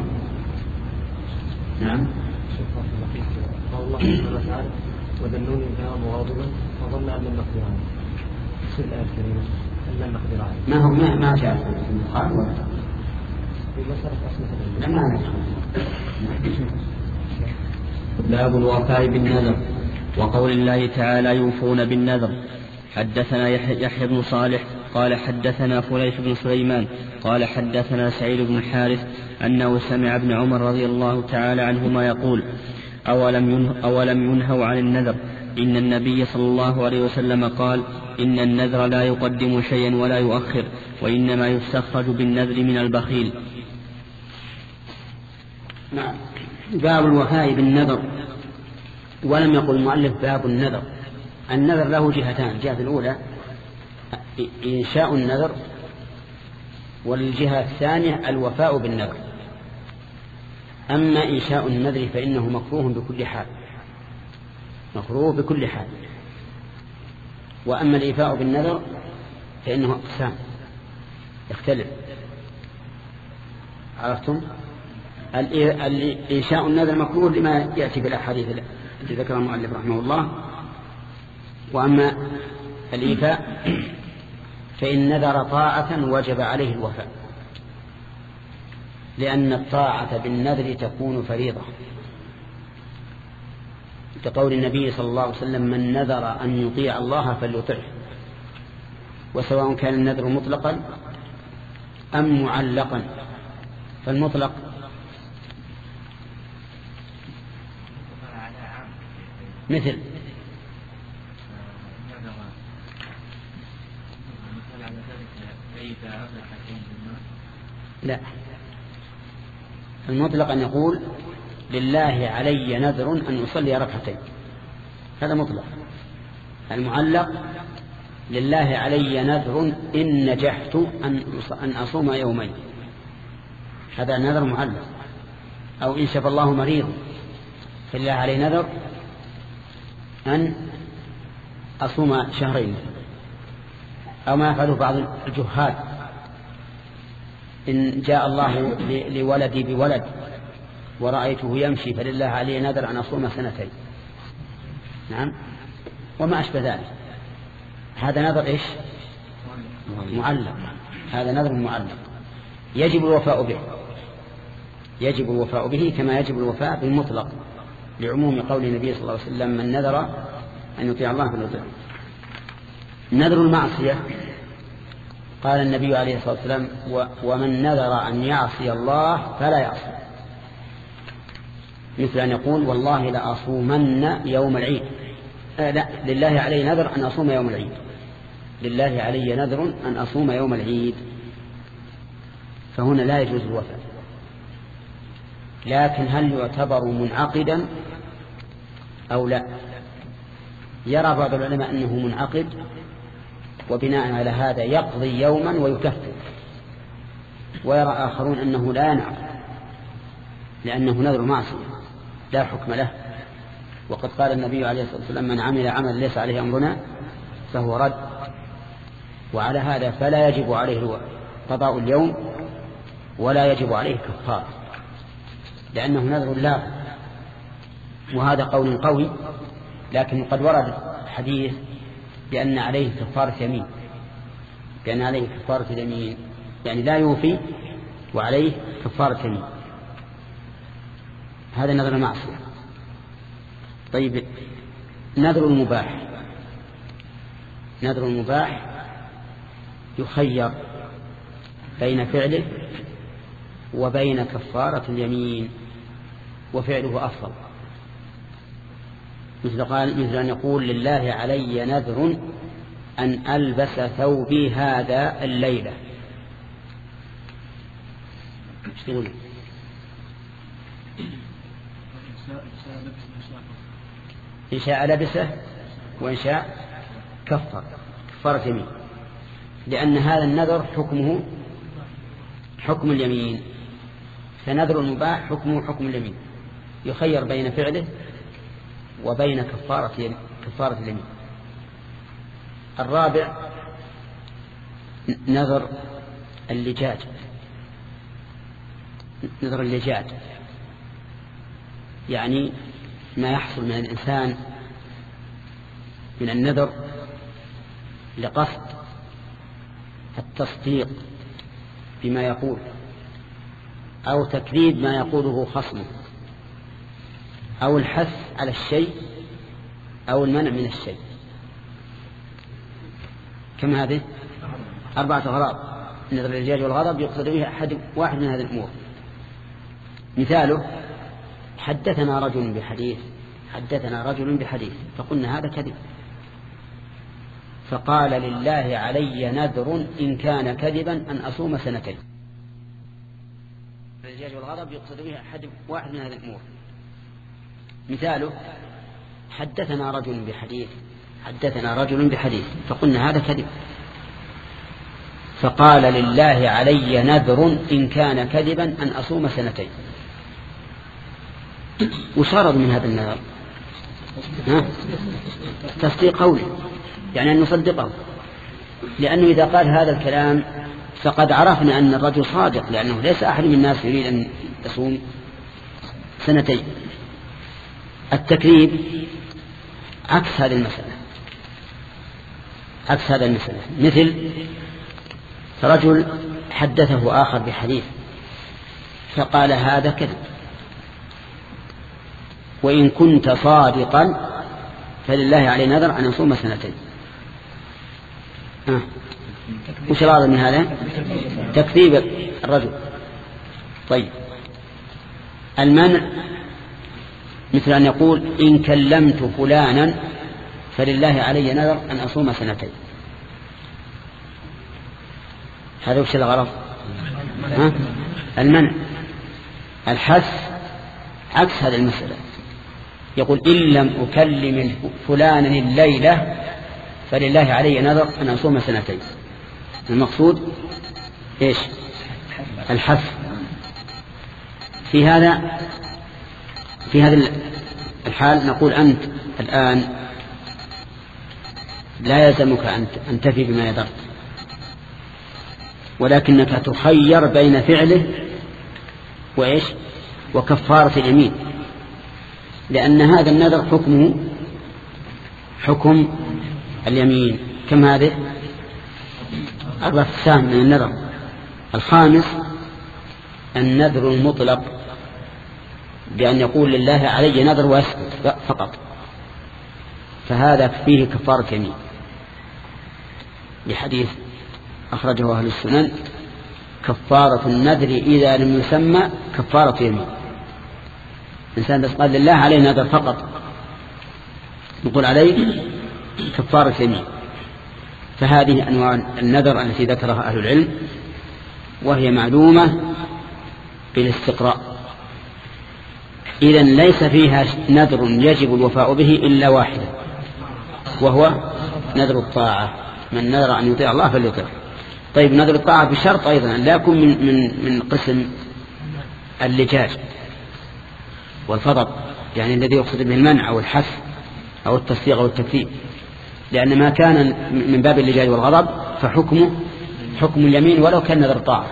B: نعم.
E: قال الله سبحانه وتعالى وذنون ذهب مغاضبا فظن أن لم نقدر عليه. في الآية الكريمة أن لم نقدر عليه.
B: ما هو ما ما جاء في القرآن ولا
E: في مسألة أسمة
B: لا ما نعرف.
C: باب الوفاء بالنذر وقول الله تعالى يوفون بالنذر. حدثنا يحيى بن صالح قال حدثنا فليح بن سليمان قال حدثنا سعيد بن الحارث أنه سمع ابن عمر رضي الله تعالى عنهما يقول أولم ينه أولم ينهوا عن النذر إن النبي صلى الله عليه وسلم قال إن النذر لا يقدم شيئا ولا يؤخر وإنما يستخرج بالنذر من البخيل.
B: نعم. باب الوفاء بالنذر. ولم يقل المؤلف باب النذر. النذر له جهتان، الجهة الأولى إنشاء النذر، والجهة الثانية الوفاء بالنذر. أما إنشاء النذر فإنه مكروه بكل حال، مكروه بكل حال. وأما الإيفاء بالنذر فإنه أقسام يختلف. عرفتم؟ إنشاء النذر مكروه لما يأتي في الأحاديث التي ذكرها المؤلف رحمه الله. وأما الإيفاء فإن نذر طاعة وجب عليه الوفاء، لأن الطاعة بالنذر تكون فريضة، كقول النبي صلى الله عليه وسلم من نذر أن يطيع الله فليطعه. وسواء كان النذر مطلقا أم معلقا، فالمطلق مثل لا، المطلق أن يقول لله علي نذر أن أصلي ركعتين، هذا مطلق. المعلق لله علي نذر إن نجحت أن أصوم يومين، هذا نذر معلق. أو إن شفى الله مريض فلله علي نذر أن أصوم شهرين. أو ما يفعله بعض الجهال إن جاء الله لولدي بولد ورأيته يمشي فلله علي نذر أن أصوم سنتين. نعم. وما أشبه ذلك، هذا نذر إيش؟ معلق. هذا نذر معلق يجب الوفاء به، يجب الوفاء به كما يجب الوفاء بالمطلق، لعموم قول النبي صلى الله عليه وسلم من نذر أن يطيع الله فليطيعه. نذر المعصية قال النبي عليه الصلاة والسلام ومن نذر أن يعصي الله فلا يعصي، مثل أن يقول والله لأصومن يوم العيد. آه لا، لله علي نذر أن أصوم يوم العيد، لله علي نذر أن أصوم يوم العيد، فهنا لا يجوز الوفاء. لكن هل يعتبر منعقدا أو لا؟ يرى بعض العلماء أنه منعقد، وبناء على هذا يقضي يوما ويكفر، ويرى آخرون أنه لا ينعقد لأنه نذر معصية لا حكم له. وقد قال النبي عليه الصلاة والسلام من عمل عمل ليس عليه أمرنا فهو رد. وعلى هذا فلا يجب عليه قضاء اليوم ولا يجب عليه كفار، لأنه نذر لا. وهذا قول قوي، لكن قد ورد حديث بأن عليه كفارة يمين، بأن عليه كفارة يمين، يعني لا يوفي وعليه كفارة يمين. هذا نذر معصية. طيب، نذر المباح، نذر المباح يخير بين فعله وبين كفارة اليمين، وفعله أفضل، مثل قال مثل أن يقول لله علي نذر أن ألبس ثوبي هذا الليلة. اشتغل إن شاء لبسه وإن شاء كفر كفارة يمين. لأن هذا النذر حكمه حكم اليمين، فنذر المباح حكمه حكم اليمين، يخير بين فعله وبين كفارة كفارة اليمين. الرابع نذر اللجاج، نذر اللجاج يعني ما يحصل من الإنسان من النذر لقصد التصديق بما يقول أو تكذيب ما يقوله خصمه أو الحث على الشيء أو المنع من الشيء. كم هذه؟ أربعة أغراض. نذر اللجاج والغضب يقصد به أحد واحد من هذه الأمور. مثاله حدثنا رجل بحديث حدثنا رجل بحديث فقلنا هذا كذب، فقال لله علي نذر إن كان كذبا أن أصوم سنتين. اللجاج والغضب يقصد به أحد واحد من هذه الأمور. مثاله حدثنا رجل بحديث حدثنا رجل بحديث فقلنا هذا كذب، فقال لله علي نذر إن كان كذبا أن أصوم سنتين. وشرط من هذا النذر تصديق قوله، يعني أن نصدقه، لأنه إذا قال هذا الكلام فقد عرفنا أن الرجل صادق، لأنه ليس أحد من الناس يريد أن يصوم سنتين. التكذيب عكس هذه المسألة، عكس هذا المسألة. مثل رجل حدثه آخر بحديث فقال هذا كذب، وإن كنت صادقا فلله علي نذر أن يصوم سنتين. آه. وش الغرض من هذا؟ تكذيب الرجل. طيب المنع مثل أن يقول إن كلمت فلانا فلله علي نذر أن أصوم سنتين. هذا وش الغرض؟ ها؟ المنع. الحث عكس هذه المسألة، يقول إن لم أكلم فلانا الليلة فلله علي نذر أن أصوم سنتين. المقصود إيش؟ الحث. في هذا في هذا الحال نقول أنت الآن لا يلزمك أن تفي بما نذرت، ولكنك تخير بين فعله وإيش وكفارة اليمين، لأن هذا النذر حكمه حكم اليمين. كم هذه؟ أربعة أقسام من النذر. الخامس النذر المطلق، بأن يقول لله علي نذر ويسكت فقط، فهذا فيه كفارة يمين، لحديث أخرجه أهل السنن كفارة النذر إذا لم يسمى كفارة يمين. إنسان بس قال لله عليه نذر فقط نقول عليه كفارة يمين. فهذه أنواع النذر التي ذكرها أهل العلم، وهي معلومة بالاستقراء. إذن ليس فيها نذر يجب الوفاء به إلا واحدة، وهو نذر الطاعة. من نذر أن يطيع الله فليطيع. طيب نذر الطاعة بشرط أيضا لا يكون من, من, من قسم اللجاج والفضل، يعني الذي يقصد به المنع أو الحث أو التصديق أو التكذيب، لأن ما كان من باب اللجاج والغضب فحكمه حكم اليمين ولو كان نذر طاعة.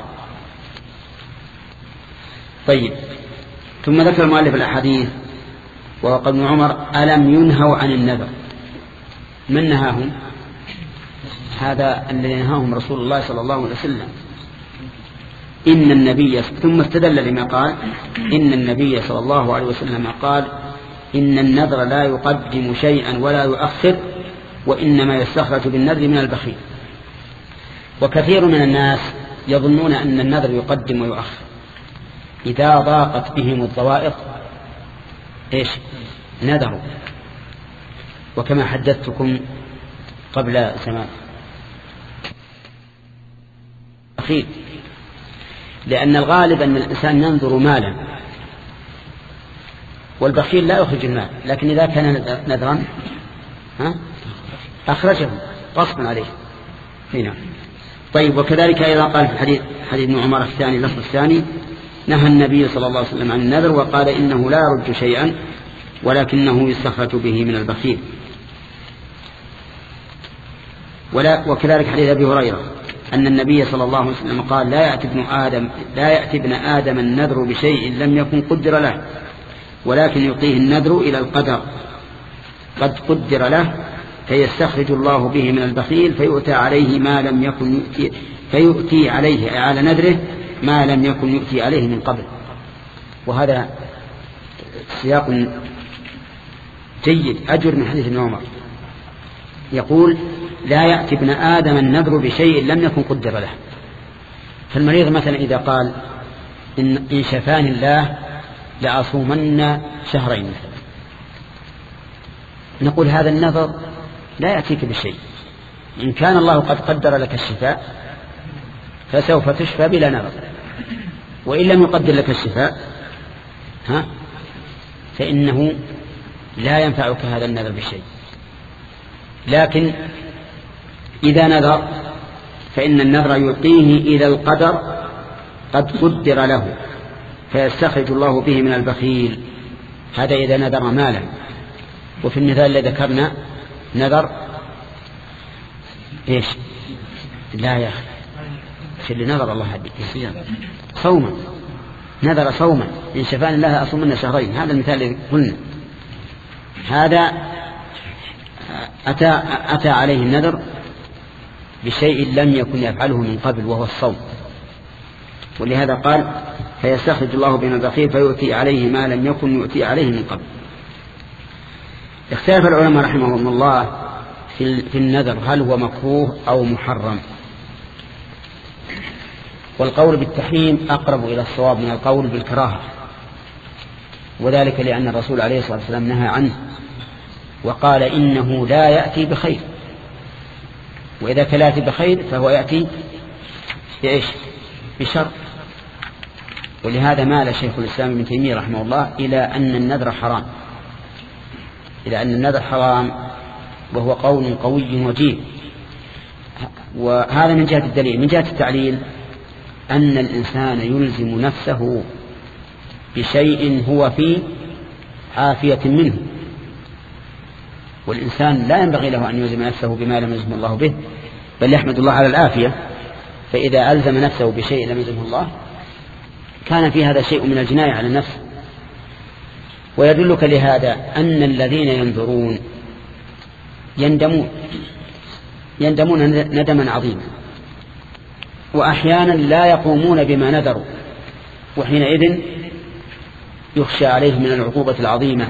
B: طيب ثم ذكر المؤلف الأحاديث وقال ابن عمر ألم ينهوا عن النذر؟ من نهاهم؟ هذا الذي نهاهم رسول الله صلى الله عليه وسلم. إن النبي ثم استدل لما قال إن النبي صلى الله عليه وسلم قال إن النذر لا يقدم شيئا ولا يؤخر، وإنما يستخرج بالنذر من البخيل. وكثير من الناس يظنون أن النذر يقدم ويؤخر، إذا ضاقت بهم الضوائق إيش نذروا، وكما حدثتكم قبل زمان بخيل، لأن الغالب أن الإنسان ينذر مالا، والبخيل لا يخرج المال، لكن إذا كان نذرا ها أخرجه غصبا عليه. هنا طيب وكذلك أيضا قال في حديث حديث ابن عمر الثاني اللفظ الثاني نهى النبي صلى الله عليه وسلم عن النذر وقال إنه لا يرد شيئا ولكنه يستخرج به من البخيل. ولا وكذلك حديث أبي هريرة أن النبي صلى الله عليه وسلم قال لا يأتي ابن آدم لا يأتي ابن آدم النذر بشيء لم يكن قدر له ولكن يعطيه النذر إلى القدر قد قدر له فيستخرج الله به من البخيل فيؤتى عليه ما لم يكن يؤتي فيؤتي عليه على نذره ما لم يكن يؤتي عليه من قبل. وهذا سياق جيد أجر من حديث ابن عمر يقول لا يأتي ابن آدم النذر بشيء لم يكن قدر له. فالمريض مثلا إذا قال إن, إن شفاني الله لأصومن شهرين مثلا نقول هذا النذر لا يأتيك بشيء. إن كان الله قد قدر لك الشفاء فسوف تشفى بلا نذر، وإن لم يقدر لك الشفاء ها فإنه لا ينفعك هذا النذر بشيء. لكن إذا نذر فإن النذر يلقيه إلى القدر قد قدر له فيستخرج الله به من البخيل. هذا إذا نذر مالا. وفي المثال الذي ذكرنا نذر إيش؟ لا يا أخي اللي نذر الله هديك صوما نذر صوما إن شفاني الله أصومن شهرين. هذا المثال الذي قلنا. هذا أتى, أتى عليه النذر بشيء لم يكن يفعله من قبل وهو الصوم. ولهذا قال فيستخرج الله بين البخيل فيؤتي عليه ما لم يكن يؤتي عليه من قبل. اختلف العلماء رحمهم الله في النذر هل هو مكروه أو محرم. والقول بالتحريم أقرب إلى الصواب من القول بالكراهة، وذلك لأن الرسول عليه الصلاة والسلام نهى عنه وقال إنه لا يأتي بخير، وإذا كان لا يأتي بخير فهو يأتي بإيش؟ بشر. ولهذا مال شيخ الإسلام ابن تيمية رحمه الله إلى أن النذر حرام إلى أن النذر حرام وهو قول قوي وجيه. وهذا من جهة الدليل. من جهة التعليل أن الإنسان يلزم نفسه بشيء هو في عافية منه، والإنسان لا ينبغي له أن يلزم نفسه بما لم يلزم الله به، بل يحمد الله على العافية. فإذا ألزم نفسه بشيء لم يلزمه الله كان في هذا شيء من الجناية على النفس. ويدلك لهذا أن الذين ينذرون يندمون يندمون ندما عظيما، وأحيانا لا يقومون بما نذروا، وحينئذ يخشى عليه من العقوبة العظيمة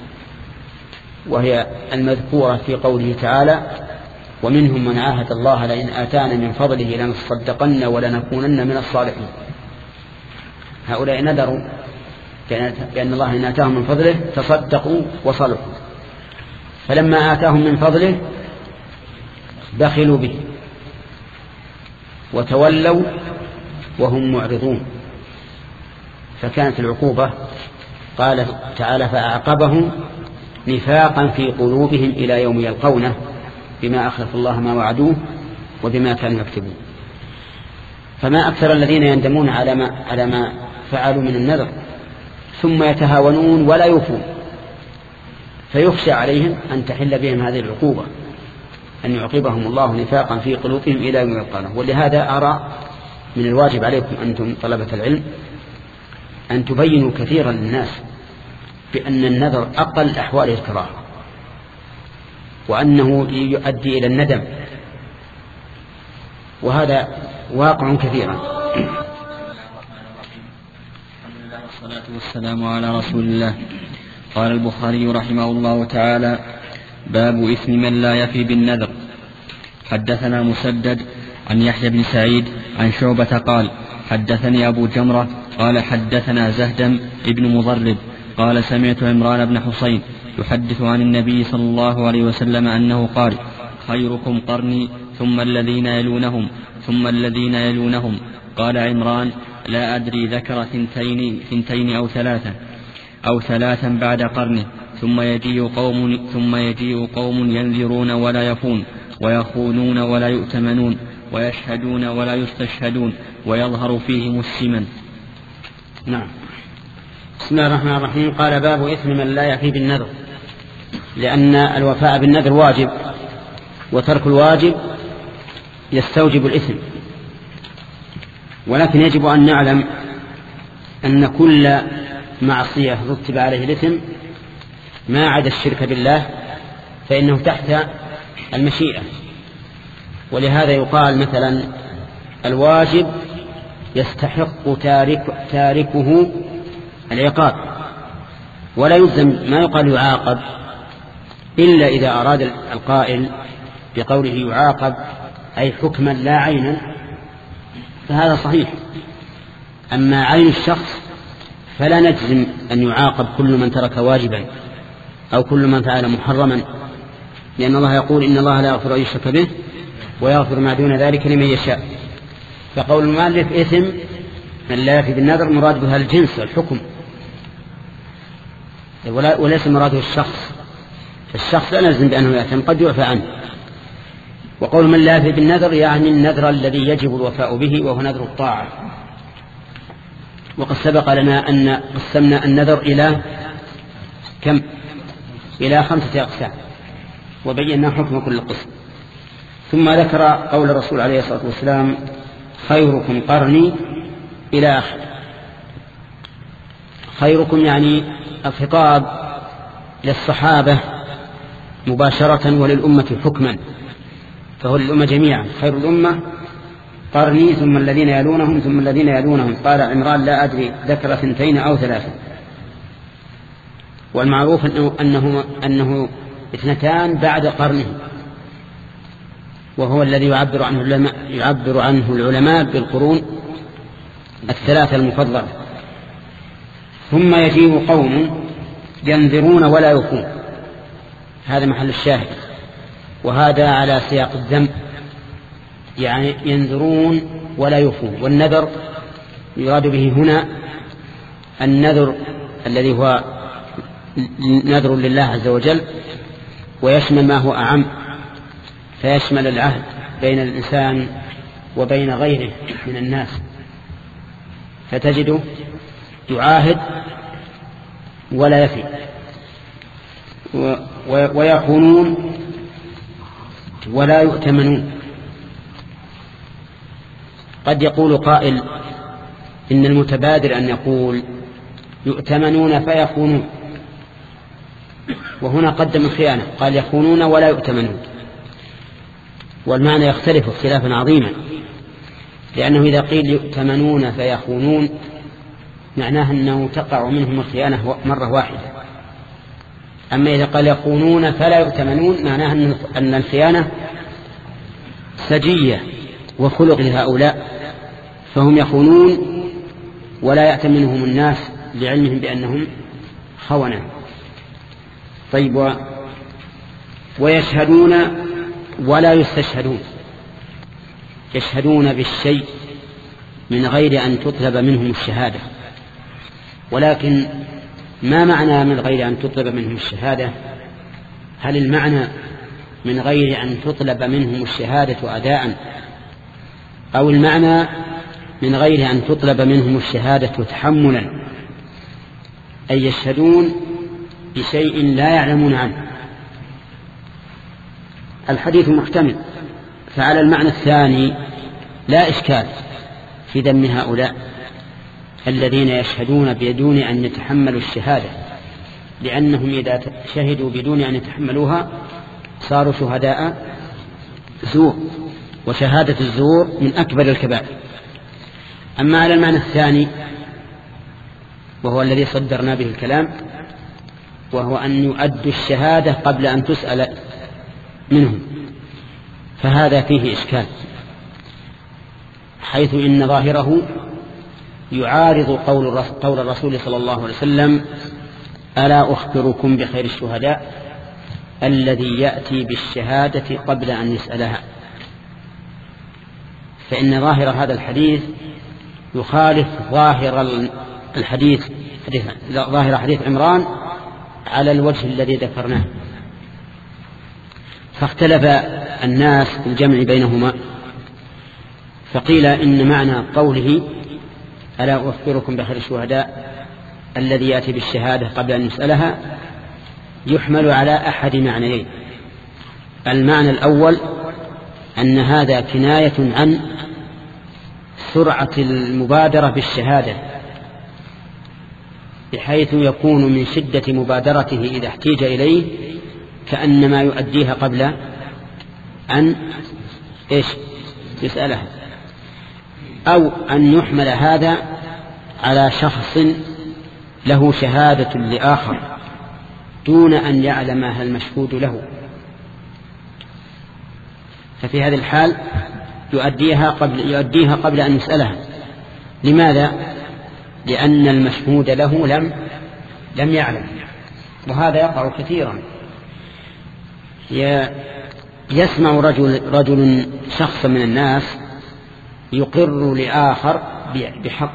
B: وهي المذكورة في قوله تعالى ومنهم من عاهد الله لئن آتانا من فضله لنصدقن ولنكونن من الصالحين. هؤلاء نذروا بأن الله إن آتاهم من فضله تصدقوا وصلحوا، فلما آتاهم من فضله بخلوا به وتولوا وهم معرضون، فكانت العقوبة قال تعالى فأعقبهم نفاقا في قلوبهم إلى يوم يلقونه بما أخلف الله ما وعدوه وبما كانوا يكتبون. فما أكثر الذين يندمون على ما, على ما فعلوا من النذر ثم يتهاونون ولا يوفون، فيخشى عليهم أن تحل بهم هذه العقوبة، أن يعقبهم الله نفاقا في قلوبهم إلى يوم يلقونه. ولهذا أرى من الواجب عليكم أنتم طلبة العلم أن تبينوا كثيرا للناس بأن النذر أقل أحواله الكراهة، وأنه يؤدي إلى الندم، وهذا واقع كثيرا.
C: والصلاة والسلام على رسول الله. قال البخاري رحمه الله تعالى باب إثم من لا يفي بالنذر. حدثنا مسدد عن يحيى بن سعيد عن شعبة قال حدثني أبو جمرة قال حدثنا زهدم ابن مضرب قال سمعت عمران بن حصين يحدث عن النبي صلى الله عليه وسلم أنه قال خيركم قرني ثم الذين يلونهم ثم الذين يلونهم. قال عمران لا أدري ذكر ثنتين, ثنتين أو ثلاثة أو ثلاثا بعد قرنه. ثم يجيء قوم ثم يجيء قوم ينذرون ولا يفون ويخونون ولا يؤتمنون ويشهدون ولا يستشهدون ويظهر فيهم السمن.
B: نعم. بسم الله الرحمن الرحيم. قال باب إثم من لا يفي بالنذر، لأن الوفاء بالنذر واجب، وترك الواجب يستوجب الإثم. ولكن يجب أن نعلم أن كل معصية رتب عليه الإثم ما عدا الشرك بالله فإنه تحت المشيئة. ولهذا يقال مثلا الواجب يستحق تارك تاركه العقاب، ولا يلزم، ما يقال يعاقب إلا إذا أراد القائل بقوله يعاقب أي حكما لا عينا، فهذا صحيح. أما عين الشخص فلا نجزم أن يعاقب كل من ترك واجبا أو كل من فعل محرما، لأن الله يقول إن الله لا يغفر أن يشرك به ويغفر ما دون ذلك لمن يشاء. فقول المؤلف إثم من لا يفي بالنذر مراد بها الجنس والحكم، وليس مراده الشخص، فالشخص لا نلزم بأنه يأثم، قد يعفى عنه. وقول من لا يفي بالنذر يعني النذر الذي يجب الوفاء به، وهو نذر الطاعة. وقد سبق لنا أن قسمنا النذر إلى كم؟ إلى خمسة أقسام، وبينا حكم كل قسم. ثم ذكر قول الرسول عليه الصلاة والسلام خيركم قرني إلى آخر. خيركم يعني الخطاب للصحابة مباشرة وللأمة حكما، فهو للأمة جميعا. خير الأمة قرني ثم الذين يلونهم ثم الذين يلونهم. قال عمران لا أدري ذكر اثنتين أو ثلاثة، والمعروف أنه, أنه, أنه اثنتان بعد قرنه، وهو الذي يعبر عنه العلماء, يعبر عنه العلماء بالقرون الثلاثة المفضلة. ثم يجيء قوم ينذرون ولا يوفون، هذا محل الشاهد، وهذا على سياق الذم، يعني ينذرون ولا يوفون. والنذر يراد به هنا النذر الذي هو نذر لله عز وجل، ويشمل ما هو أعم، فيشمل العهد بين الإنسان وبين غيره من الناس، فتجده يعاهد ولا يفي. ويخونون ولا يؤتمنون. قد يقول قائل إن المتبادر أن يقول يؤتمنون فيخونون، وهنا قدم الخيانة، قال يخونون ولا يؤتمنون، والمعنى يختلف اختلافا عظيما، لأنه إذا قيل يؤتمنون فيخونون معناه أنه تقع منهم الخيانة مرة واحدة. أما إذا قال يخونون فلا يؤتمنون معناه أن الخيانة سجية وخلق لهؤلاء، فهم يخونون ولا يأتمنهم الناس لعلمهم بأنهم خونة. طيب، ويشهدون ولا يستشهدون، يشهدون بالشيء من غير أن تطلب منهم الشهادة. ولكن ما معنى من غير أن تطلب منهم الشهادة؟ هل المعنى من غير أن تطلب منهم الشهادة أداء، أو المعنى من غير أن تطلب منهم الشهادة تحملا، أي يشهدون بشيء لا يعلمون عنه؟ الحديث محتمل، فعلى المعنى الثاني لا إشكال في ذم هؤلاء الذين يشهدون بدون أن يتحملوا الشهادة، لأنهم إذا شهدوا بدون أن يتحملوها صاروا شهداء زور، وشهادة الزور من أكبر الكبائر. أما على المعنى الثاني وهو الذي صدرنا به الكلام، وهو أن يؤدوا الشهادة قبل أن تسأل منهم، فهذا فيه إشكال، حيث إن ظاهره يعارض قول قول الرسول صلى الله عليه وسلم ألا أخبركم بخير الشهداء الذي يأتي بالشهادة قبل أن يسألها. فإن ظاهر هذا الحديث يخالف ظاهر الحديث حديث ظاهر حديث عمران على الوجه الذي ذكرناه، فاختلف الناس في الجمع بينهما، فقيل إن معنى قوله ألا أخبركم بخير الشهداء الذي يأتي بالشهادة قبل أن يسألها يحمل على أحد معنيين. المعنى الأول أن هذا كناية عن سرعة المبادرة بالشهادة، بحيث يكون من شدة مبادرته إذا احتيج إليه كأنما يؤديها قبل أن إيش يسألها، أو أن يحمل هذا على شخص له شهادة لآخر دون أن يعلمها المشهود له، ففي هذه الحال يؤديها قبل, يؤديها قبل أن يسألها. لماذا؟ لأن المشهود له لم لم يعلم، وهذا يقع كثيرا. يسمع رجل, رجل شخص من الناس يقر لآخر بحق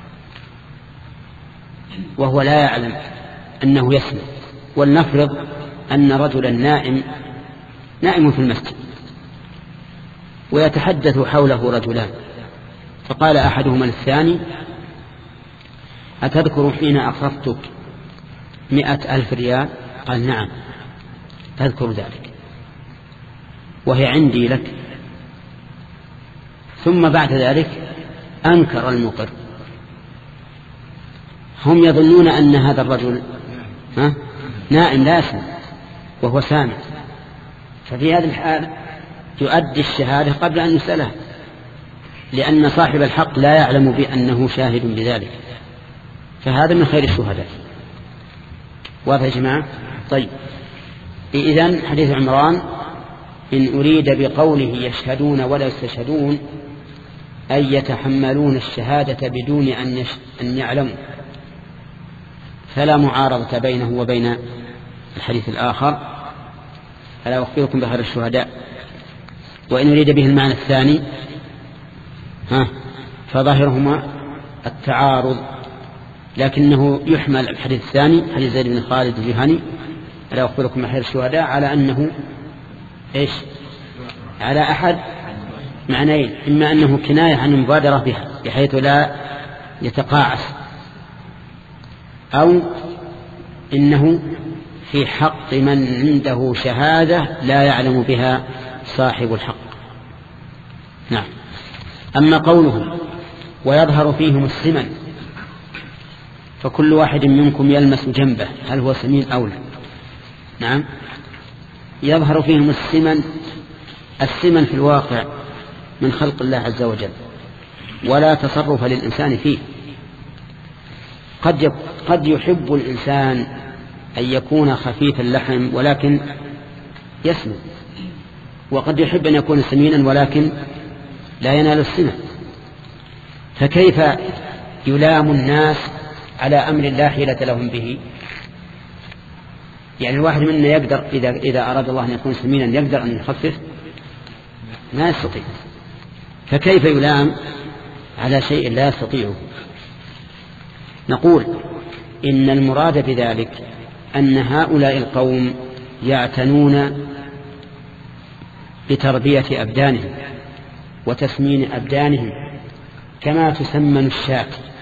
B: وهو لا يعلم أنه يسمع. ولنفرض أن رجلا نائم نائم في المسجد ويتحدث حوله رجلان، فقال أحدهما للثاني أتذكر حين أقرضتك مئة ألف ريال؟ قال نعم أذكر ذلك وهي عندي لك. ثم بعد ذلك أنكر المقر. هم يظنون أن هذا الرجل ها نائم لا يسمع وهو سامع، ففي هذه الحال يؤدي الشهادة قبل أن يسأله، لأن صاحب الحق لا يعلم بأنه شاهد بذلك، فهذا من خير الشهداء. واضح يا جماعة؟ طيب، إذن حديث عمران إن أريد بقوله يشهدون ولا يستشهدون أي يتحملون الشهادة بدون أن, يش... أن يعلموا، فلا معارضة بينه وبين الحديث الآخر ألا أخبركم بخير الشهداء. وإن أريد به المعنى الثاني ها فظاهرهما التعارض، لكنه يحمل الحديث الثاني حديث زيد بن خالد الجهني ألا أخبركم بخير الشهداء على أنه إيش على أحد معنيين، إما أنه كناية عن المبادرة بها بحيث لا يتقاعس، أو إنه في حق من عنده شهادة لا يعلم بها صاحب الحق. نعم. أما قوله ويظهر فيهم السمن، فكل واحد منكم يلمس جنبه هل هو سمين أو لا؟ نعم، يظهر فيهم السمن. السمن في الواقع من خلق الله عز وجل ولا تصرف للإنسان فيه. قد قد يحب الإنسان أن يكون خفيف اللحم ولكن يسمن، وقد يحب أن يكون سمينا ولكن لا ينال السمن. فكيف يلام الناس على أمر لا حيلة لهم به؟ يعني الواحد منا يقدر إذا, إذا أراد الله أن يكون سمينا يقدر أن يخفف؟ ما يستطيع، فكيف يلام على شيء لا يستطيعه؟ نقول إن المراد بذلك أن هؤلاء القوم يعتنون بتربية أبدانهم وتسمين أبدانهم كما تسمن الشاة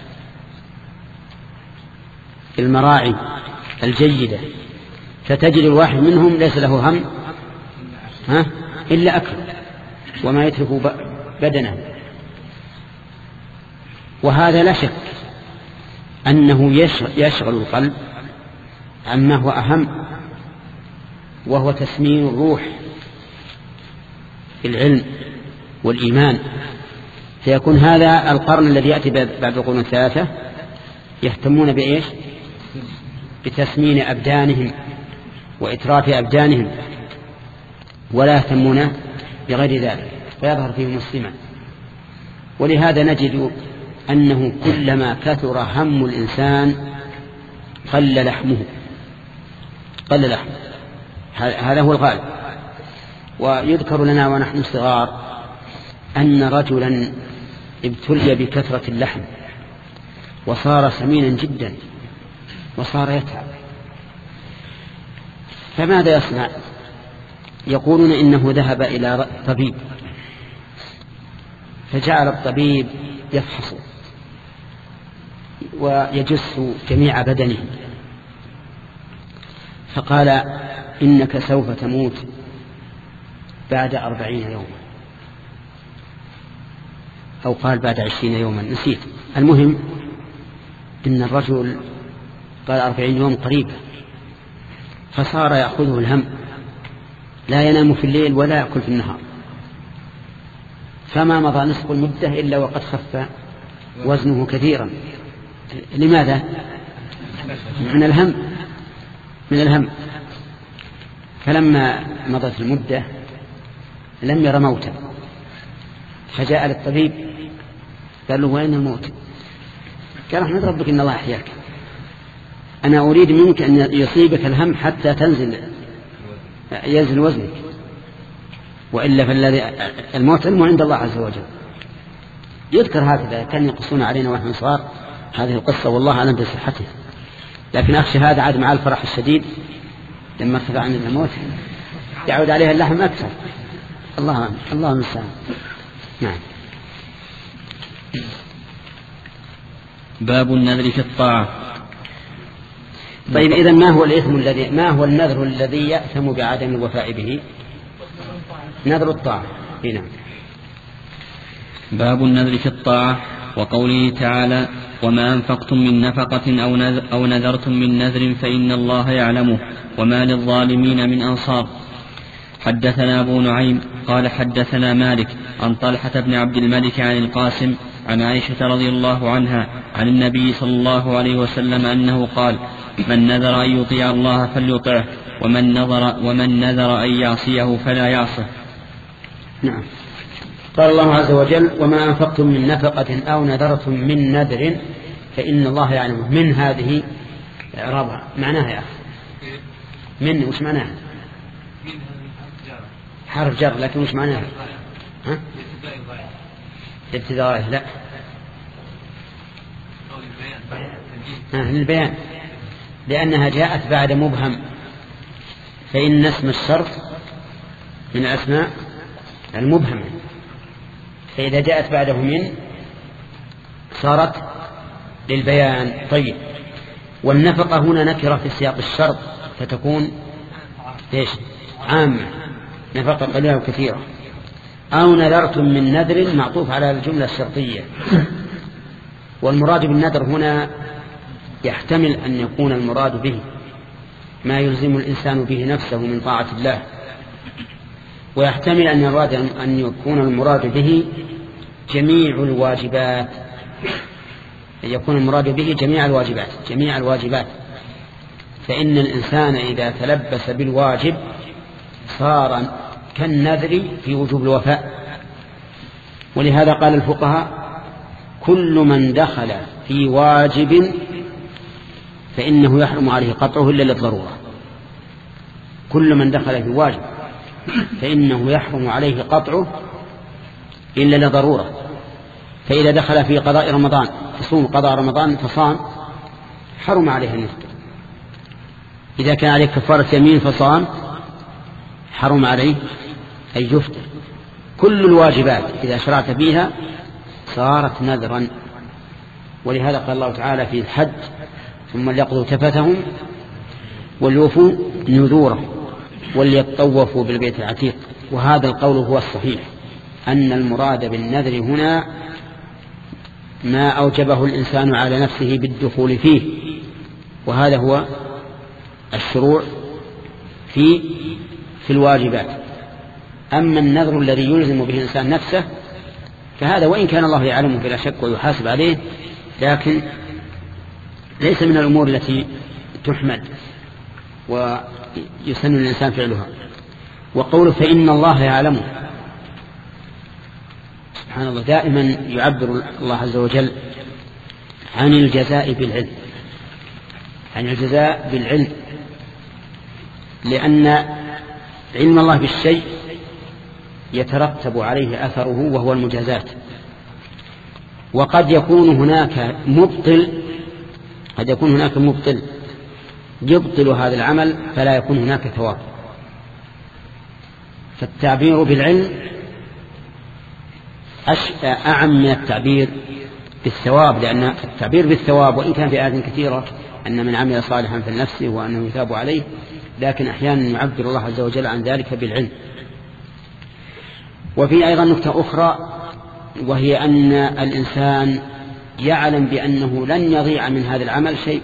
B: المراعي الجيدة، فتجد الواحد منهم ليس له هم ها إلا أكل وما يترك بدنه. وهذا لا شك أنه يشغل القلب عما هو أهم، وهو تسمين الروح في العلم والإيمان. فيكون هذا القرن الذي يأتي بعد القرون الثلاثة يهتمون بإيش؟ بتسمين أبدانهم وإتراف أبدانهم، ولا يهتمون بغير ذلك، فيظهر فيهم السمع. ولهذا نجد أنه كلما كثر هم الإنسان قل لحمه قل لحمه هذا هو الغالب. ويذكر لنا ونحن صغار أن رجلا ابتلي بكثرة اللحم وصار سمينا جدا وصار يتعب، فماذا يصنع؟ يقولون إنه ذهب إلى طبيب فجعل الطبيب يفحص ويجس جميع بدنه، فقال إنك سوف تموت بعد أربعين يوما، أو قال بعد عشرين يوما، نسيت. المهم إن الرجل قال أربعين يوم قريبة، فصار يأخذه الهم، لا ينام في الليل ولا يأكل في النهار، فما مضى نصف المدة إلا وقد خف وزنه كثيرا. لماذا؟ من الهم، من الهم. فلما مضت المدة لم ير موتا، فجاء للطبيب قال له وين الموت؟ قال احمد ربك إن الله أحياك، أنا أريد منك أن يصيبك الهم حتى تنزل ينزل وزنك، وإلا فالذي الموت علم عند الله عز وجل. يذكر هكذا، كان يقصون علينا ونحن صغار هذه القصة، والله أعلم بصحتها، لكن أخشى هذا عاد مع الفرح الشديد لما ارتفع عن الموت يعود عليها اللحم أكثر. الله الله المستعان. نعم.
C: باب النذر في الطاعة.
B: طيب إذن ما هو الإثم الذي ما هو النذر الذي يأثم بعدم الوفاء به؟ نذر الطاعة. هنا
C: باب النذر في الطاعة، وقوله تعالى وما أنفقتم من نفقة أو نذرتم من نذر فإن الله يعلمه وما للظالمين من أنصار. حدثنا أبو نعيم قال حدثنا مالك عن طلحة بن عبد الملك عن القاسم عن عائشة رضي الله عنها عن النبي صلى الله عليه وسلم أنه قال من نذر أن يطيع الله فليطعه ومن نذر, ومن نذر أن يعصيه فلا يعصه.
B: نعم. قال الله عز وجل وما أنفقتم من نفقة أو نذرتم من نذر فإن الله يعلمه. من هذه إعرابها معناها يا أخي من وش معناها؟ حرف جر، لكن وش معناها؟ ها؟ ابتداء لا ها للبيان، لأنها جاءت بعد مبهم، فإن اسم الشرط من الأسماء المبهمة، فإذا جاءت بعده من صارت للبيان. طيب، والنفقة هنا نكرة في سياق الشرط فتكون ايش؟ عامة، نفقة قليلة وكثيرة. أو نذرتم من نذر معطوف على الجملة الشرطية، والمراد بالنذر هنا يحتمل أن يكون المراد به ما يلزم الإنسان به نفسه من طاعة الله، ويحتمل أن يراد أن يكون المراد به جميع الواجبات، يكون المراد به جميع الواجبات جميع الواجبات فإن الإنسان إذا تلبس بالواجب صار كالنذر في وجوب الوفاء. ولهذا قال الفقهاء كل من دخل في واجب فإنه يحرم عليه قطعه إلا للضرورة. كل من دخل في واجب فإنه يحرم عليه قطعه إلا لضرورة. فإذا دخل في قضاء رمضان تصوم قضاء رمضان فصام حرم عليه أن يفطر. إذا كان عليه كفارة يمين فصام حرم عليه أن يفطر. كل الواجبات إذا شرعت فيها صارت نذرا. ولهذا قال الله تعالى في الحج ثم ليقضوا تفثهم وليوفوا نذوره وليطوفوا بالبيت العتيق. وهذا القول هو الصحيح، أن المراد بالنذر هنا ما أوجبه الإنسان على نفسه بالدخول فيه، وهذا هو الشروع في في الواجبات. أما النذر الذي يلزم به الإنسان نفسه فهذا وإن كان الله يعلمه بلا شك ويحاسب عليه، لكن ليس من الأمور التي تحمد ويسن الإنسان فعلها. وقوله فإن الله يعلمه، سبحان الله، دائما يعبر الله عز وجل عن الجزاء بالعلم، عن الجزاء بالعلم، لأن علم الله بالشيء يترتب عليه أثره وهو المجازات. وقد يكون هناك مبطل قد يكون هناك مبطل يبطل هذا العمل فلا يكون هناك ثواب. فالتعبير بالعلم أعم من التعبير بالثواب، لأن التعبير بالثواب وإن كان في آيات كثيرة أن من عمل صالحا فلنفسه وأنه يثاب عليه، لكن أحيانا يعبر الله عز وجل عن ذلك بالعلم. وفي أيضا نكتة أخرى، وهي أن الإنسان يعلم بأنه لن يضيع من هذا العمل شيء.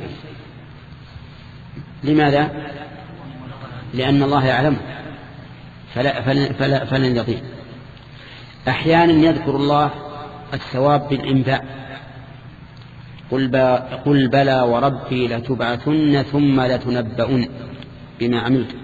B: لماذا؟ لأن الله يعلمه فلا فلن, فلا فلن يضيع. أحيانا يذكر الله الثواب بالإنباء، قل, قل بلى وربي لتبعثن ثم لتنبؤن بما عملتم.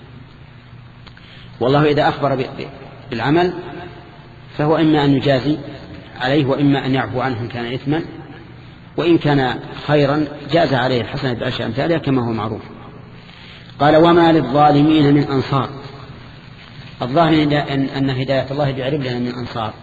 B: والله إذا أخبر بالعمل فهو إما أن يجازي عليه وإما أن يعفو عنه إن كان إثما، وإن كان خيرا جاز عليه الحسنة بعشر أمثالها كما هو معروف. قال وما للظالمين من أنصار. الظاهر أن هداية الله يعرب لنا من أنصار،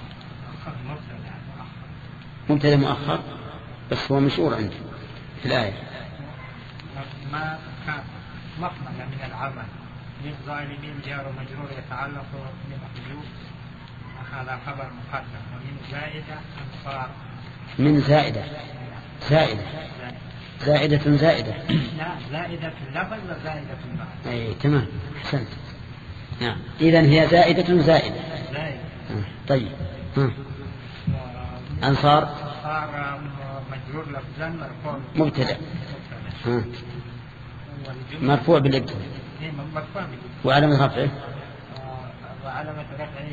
B: مبتدا مؤخر بس هو مشهور عنده في الآية.
D: ما كان مخمل من العمل للظالمين جار مجرور يتعلق بمحذوف، هذا خبر مقدم. ومن زائدة أنصار، من
B: زائدة زائدة زائدة زائدة
D: لا زائدة في اللفظ وزائدة في المعنى.
B: أي تمام أحسنت. نعم إذن هي زائدة زائدة.
D: زائدة.
B: طيب ها. أنصار
D: صار مجرور لفظا مرفوع
B: مبتدأ مرفوع بالابتداء وعلامة رفعه
D: وعلامة رفعه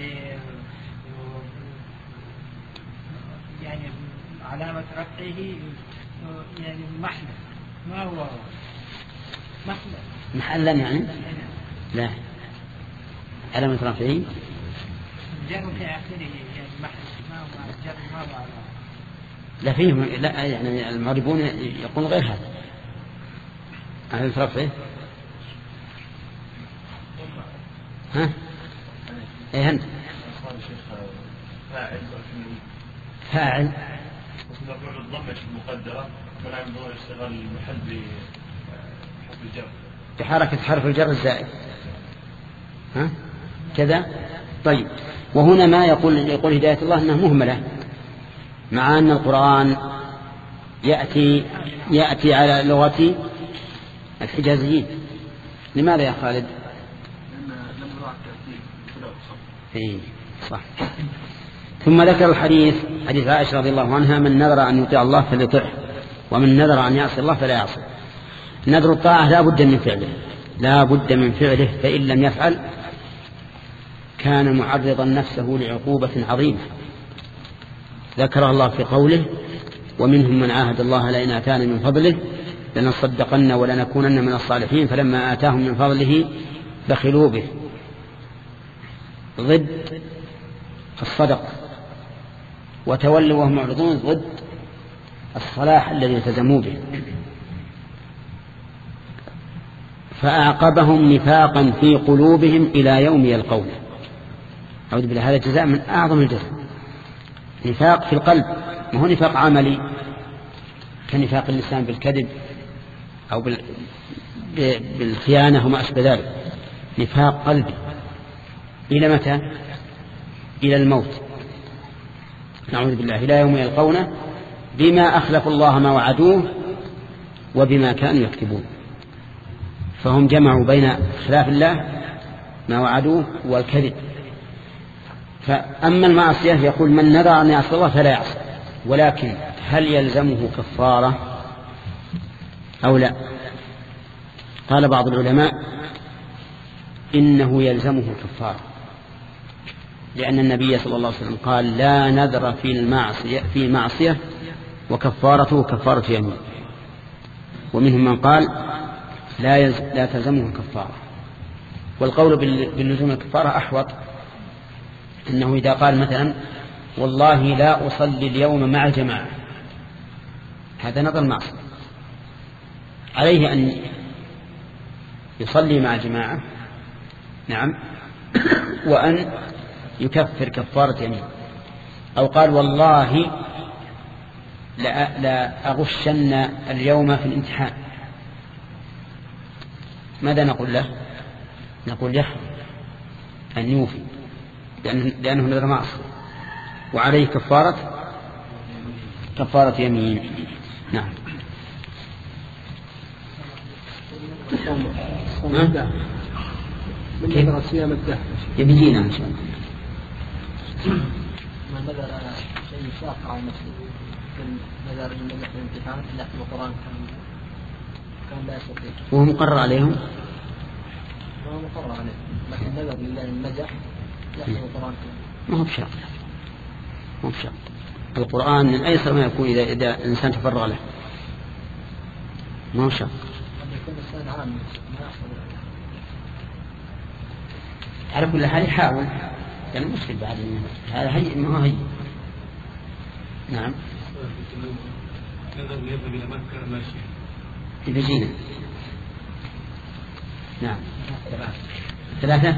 D: يعني علامة رفعه يعني محل. ما هو محل
B: محلا يعني لا علامة رفعه
D: جاء في آخره يعني محل. ما هو جاء ما هو علامة
B: لا فيهم لا يعني المعربون يقول غير هذا علامة رفعه. ها ايه هند
F: فاعل
B: فاعل
F: مرفوع بالضمة المقدرة ولا ينبغي اشتغال المحل بحرف الجر
B: بحركة حرف الجر الزائد ها كذا. طيب وهنا ما يقول يقول هداية الله أنها مهملة، مع أن القرآن يأتي يأتي على لغة الحجازيين. لماذا يا خالد؟ إيه صح. ثم ذكر الحديث حديث عائشة رضي الله عنها من نذر أن يطيع الله فليطعه ومن نذر أن يعصي الله فلا يعصي. نذر الطاعة لا بد من فعله لا بد من فعله فإن لم يفعل كان معرضا نفسه لعقوبة عظيمة ذكر الله في قوله ومنهم من عاهد الله لئن آتانا من فضله لنصدقن ولنكونن من الصالحين فلما آتاهم من فضله بخلوا به. ضد الصدق وتولوا وهم معرضون ضد الصلاح الذي التزموا به. فأعقبهم نفاقا في قلوبهم إلى يوم يلقونه. أعوذ بالله هذا جزاء من أعظم الجزاء. نفاق في القلب ما هو نفاق عملي كنفاق اللسان بالكذب أو بالخيانة وما أشبه ذلك. نفاق قلبي إلى متى؟ إلى الموت نعوذ بالله إلى يوم يلقونه بما أخلفوا الله ما وعدوه وبما كانوا يكتبون. فهم جمعوا بين خلاف الله ما وعدوه والكذب. فأما المعصية يقول من نذر أن يعصي الله فلا يعصي، ولكن هل يلزمه كفارة أو لا؟ قال بعض العلماء إنه يلزمه كفارة، لأن النبي صلى الله عليه وسلم قال لا نذر في المعصية في معصية وكفارته كفارة يمين. ومنهم من قال لا يز... لا تلزمه كفارة. والقول باللزوم الكفارة أحوط، إنه إذا قال مثلا والله لا أصلي اليوم مع الجماعة هذا نظر معصية، عليه أن يصلي مع الجماعة نعم وأن يكفر كفارة يمين. أو قال والله لا, لا أغشن اليوم في الامتحان، ماذا نقول له؟ نقول يحرم أن يوفي لأنه, لأنه نذر معصية. وعليه كفارة كفارة يمين. نعم.
E: من نذر صيام الدهر
B: يبيجينا إن شاء الله.
E: من نذر شيء شاق على نفسه كالنذر من نذر الامتحان لا في القرآن كان لا يستطيع
B: وهو مقرر عليهم.
E: هو مقرر عليه لكن نذر لله المزح لا في القرآن
B: ما هو بشرط ما هو بشرط. القرآن من أيسر ما يكون إذا إذا إنسان تفرغ له ما هو شرط. على كل حال يحاول يعني مشكل بعد هذا هي ما هو هي. نعم. إذا جينا نعم ثلاثة.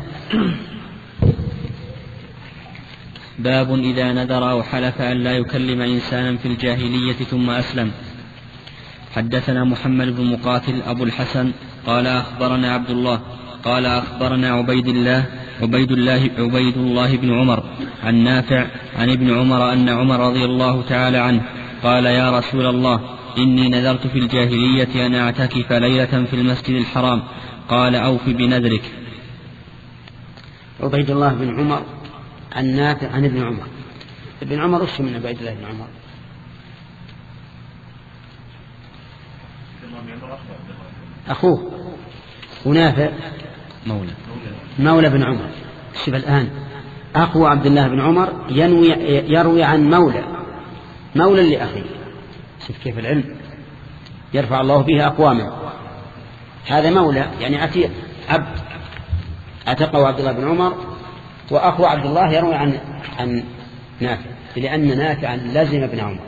C: باب إذا نذر أو حلف أن لا يكلم إنسانا في الجاهلية ثم أسلم. حدثنا محمد بن مقاتل أبو الحسن قال أخبرنا عبد الله قال أخبرنا عبيد الله عبيد الله عبيد الله بن عمر عن نافع عن ابن عمر أن عمر رضي الله تعالى عنه قال يا رسول الله إني نذرت في الجاهلية أن أعتكف ليلة في المسجد الحرام قال أوف بنذرك.
B: عبيد الله بن عمر عن نافع عن ابن عمر. ابن عمر وش من عبيد الله بن عمر؟ أخوه. ونافع
C: مولى
B: مولى بن عمر. شوف الآن أخو عبد الله بن عمر ينوي يروي عن مولى مولى لأخيه. شوف كيف العلم يرفع الله به أقواما. هذا مولى يعني عتيق عبد أعتقه عبد الله بن عمر، وأخو عبد الله يروي عن عن نافع لأن نافعا لازم ابن عمر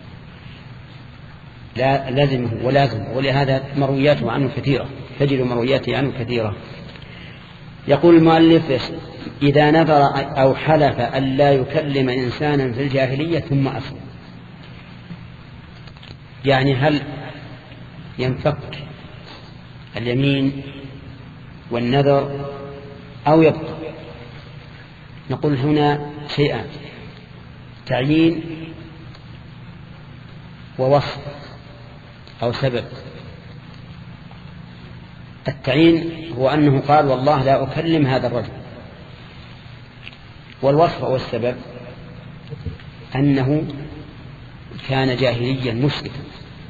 B: لا لازمه ولازمه، ولهذا مروياته عنه كثيرة تجد مروياته عنه كثيرة. يقول المؤلف إذا نذر أو حلف أن لا يكلم إنسانا في الجاهلية ثم أسلم، يعني هل ينفك اليمين والنذر أو يبقى؟ نقول هنا شيئان: تعيين ووصف أو سبب. التعيين هو أنه قال والله لا أكلم هذا الرجل، والوصف أو السبب أنه كان جاهليا مشركا.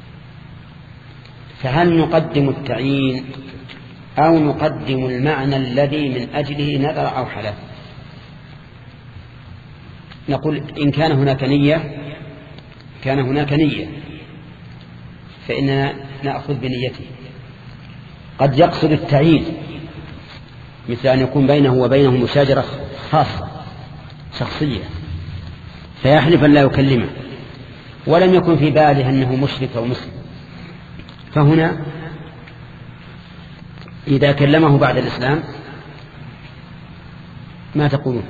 B: فهل نقدم التعيين أو نقدم المعنى الذي من أجله نذر أو حلف؟ نقول إن كان هناك نية كان هناك نية فإننا نأخذ بنيته. قد يقصد التعيين مثل أن يكون بينه وبينه مشاجرة خاصة شخصية فيحلف أن لا يكلمه، ولم يكن في باله أنه مشرك أو مسلم، فهنا إذا كلمه بعد الإسلام ما تقولون؟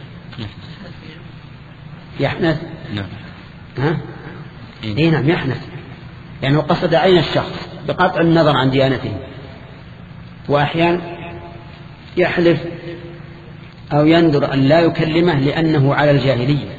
B: يحنث؟
C: نعم.
B: ها؟ إيه نعم يحنث، يعني قصد عين الشخص بقطع النظر عن ديانته. وأحيانا يحلف أو ينذر أن لا يكلمه لأنه على الجاهلية،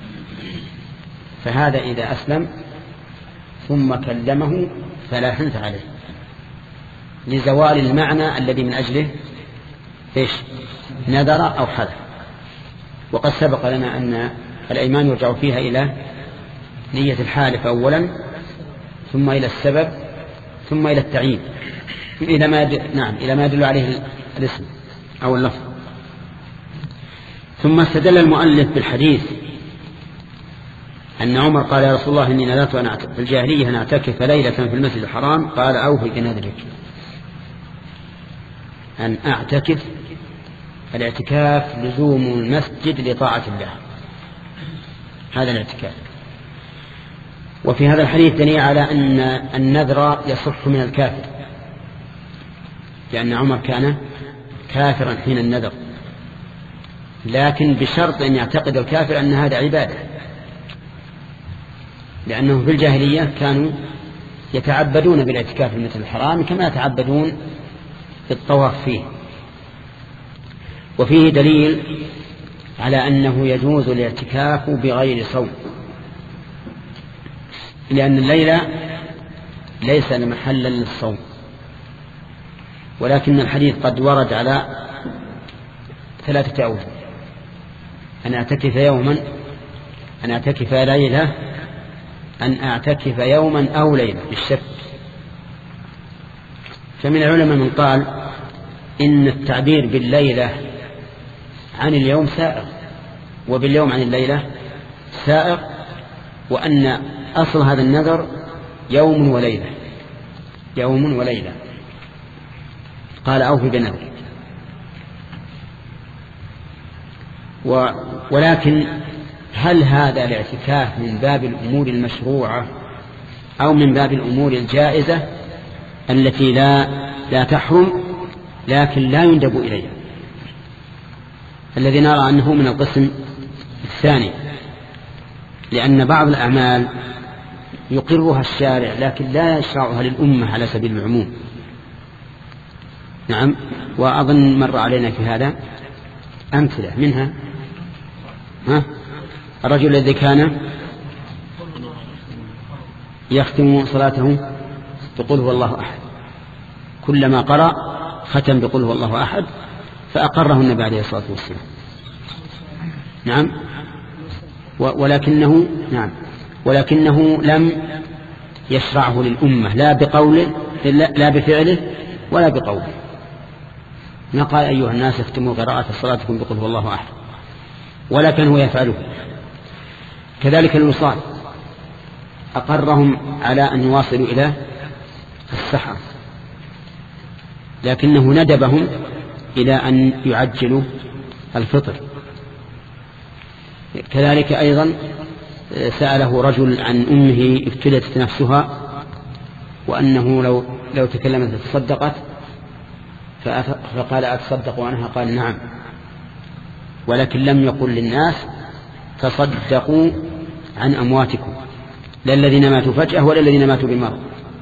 B: فهذا إذا أسلم ثم كلمه فلا حنث عليه لزوال المعنى الذي من أجله إيش نذر أو حلف. وقد سبق لنا أن الأيمان يرجع فيها إلى نية الحالف أولا، ثم إلى السبب، ثم إلى التعيين، إلى ما يدل... نعم إلى ما يدل عليه الاسم أو اللفظ. ثم استدل المؤلف بالحديث أن عمر قال يا رسول الله إني نذرت أن أعتكف في الجاهلية أن أعتكف ليلة في المسجد الحرام، قال أوفي بنذرك. أن أعتكف، الاعتكاف لزوم المسجد لطاعة الله، هذا الاعتكاف. وفي هذا الحديث دليل على أن النذر يصح من الكافر، لأن عمر كان كافرا حين النذر، لكن بشرط أن يعتقد الكافر أن هذا عبادة، لأنه في الجاهلية كانوا يتعبدون بالاعتكاف في المسجد الحرام كما على أنه يجوز الاعتكاف بغير صوم، لأن الليلة ليس محلا للصوم، ولكن الحديث قد ورد على ثلاثة أوجه: أن أعتكف يوما، أن أعتكف ليلة، أن أعتكف يوما أو ليلة بالشك. فمن العلماء من قال إن التعبير بالليلة عن اليوم سائغ، وباليوم عن الليلة سائغ، وأن أصل هذا النذر يوم وليلة، يوم وليلة. قال أوفي بنذرك. ولكن هل هذا الاعتكاف من باب الأمور المشروعة أو من باب الأمور الجائزة التي لا لا تحرم لكن لا يندب إليها؟ الذي نرى أنه من القسم الثاني، لأن بعض الأعمال يقرها الشارع لكن لا يشرعها للأمة على سبيل العموم. نعم، وأظن مر علينا في هذا أمثلة منها. ها؟ الرجل الذي كان يختم صلاته بقول هو الله أحد، كلما قرأ ختم بقول هو الله أحد، فأقره النبي عليه الصلاة والسلام. نعم، ولكنه نعم ولكنه لم يشرعه للأمة، لا بقوله لا بفعله ولا بقوله. ما قال أيها الناس اختموا قراءة صلاتكم بقول هو الله أحد، ولكن هو يفعله. كذلك الوصال، أقرهم على أن يواصلوا إلى السحر، لكنه ندبهم إلى أن يعجلوا الفطر. كذلك أيضا سأله رجل عن أمه ابتلت نفسها، وأنه لو لو تكلمت تصدقت، فقال أتصدق عنها؟ قال نعم، ولكن لم يقل للناس تصدقوا عن أمواتكم، لا الذين ماتوا فجأة ولا الذين ماتوا بمرض.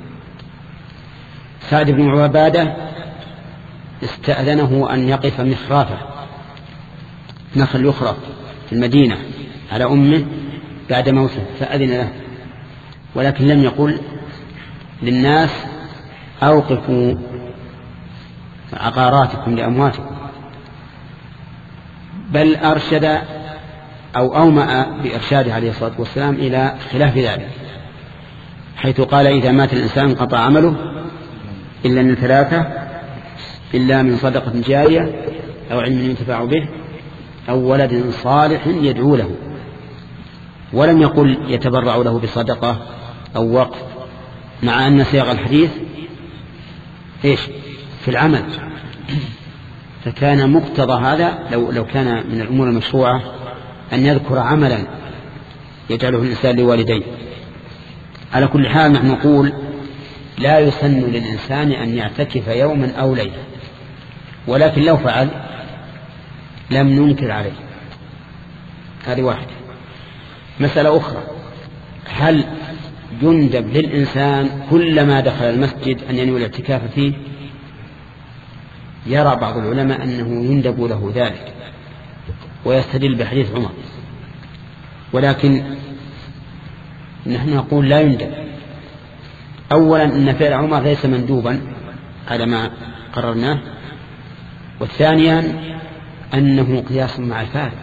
B: سعد بن عبادة استأذنه أن يقف مخرافة، نخل يخرف في المدينة على أمه بعد موته، فأذن له، ولكن لم يقل للناس أوقفوا عقاراتكم لأمواتكم، بل أرشد أو أومأ بإرشاده عليه الصلاة والسلام إلى خلاف ذلك، حيث قال إذا مات الإنسان انقطع عمله إلا من ثلاثة: إلا من صدقة جارية أو علم ينتفع به أو ولد صالح يدعو له. ولم يقل يتبرع له بصدقة أو وقف، مع أن صيغ الحديث إيش في العمل. فكان مقتضى هذا لو, لو كان من الأمور المشروعة أن يذكر عملا يجعله الإنسان لوالديه. على كل حال نحن نقول لا يسن للإنسان أن يعتكف يوما أو ليلة، ولكن لو فعل لم ننكر عليه. هذه واحدة. مسألة أخرى: هل يندب للإنسان كلما دخل المسجد أن ينوي الاعتكاف فيه؟ يرى بعض العلماء أنه يندب له ذلك، ويستدل بحديث عمر، ولكن نحن نقول لا يندب. أولا أن فعل عمر ليس مندوبا على ما قررناه، والثانيا أنه قياس مع الفارق،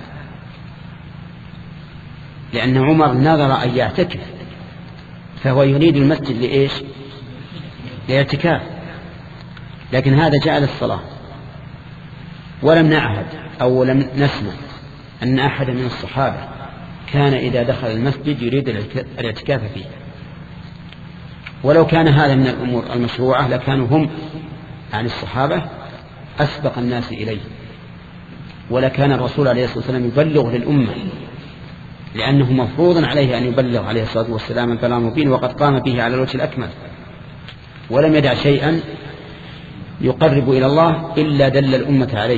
B: لأن عمر نظر أن يعتكف، فهو يريد المسجد لإيش؟ لاعتكاف، لكن هذا جاء للصلاة. ولم نعهد أو لم نسمع أن أحد من الصحابة كان إذا دخل المسجد يريد الاعتكاف فيه. ولو كان هذا من الأمور المشروعة لكانوا هم عن الصحابة أسبق الناس إليه، ولكان الرسول عليه الصلاة والسلام يبلغ للأمة، لأنه مفروض عليه أن يبلغ عليه الصلاة والسلام البلاغ المبين، وقد قام به على الوجه الأكمل، ولم يدع شيئا يقرب إلى الله إلا دل الأمة عليه.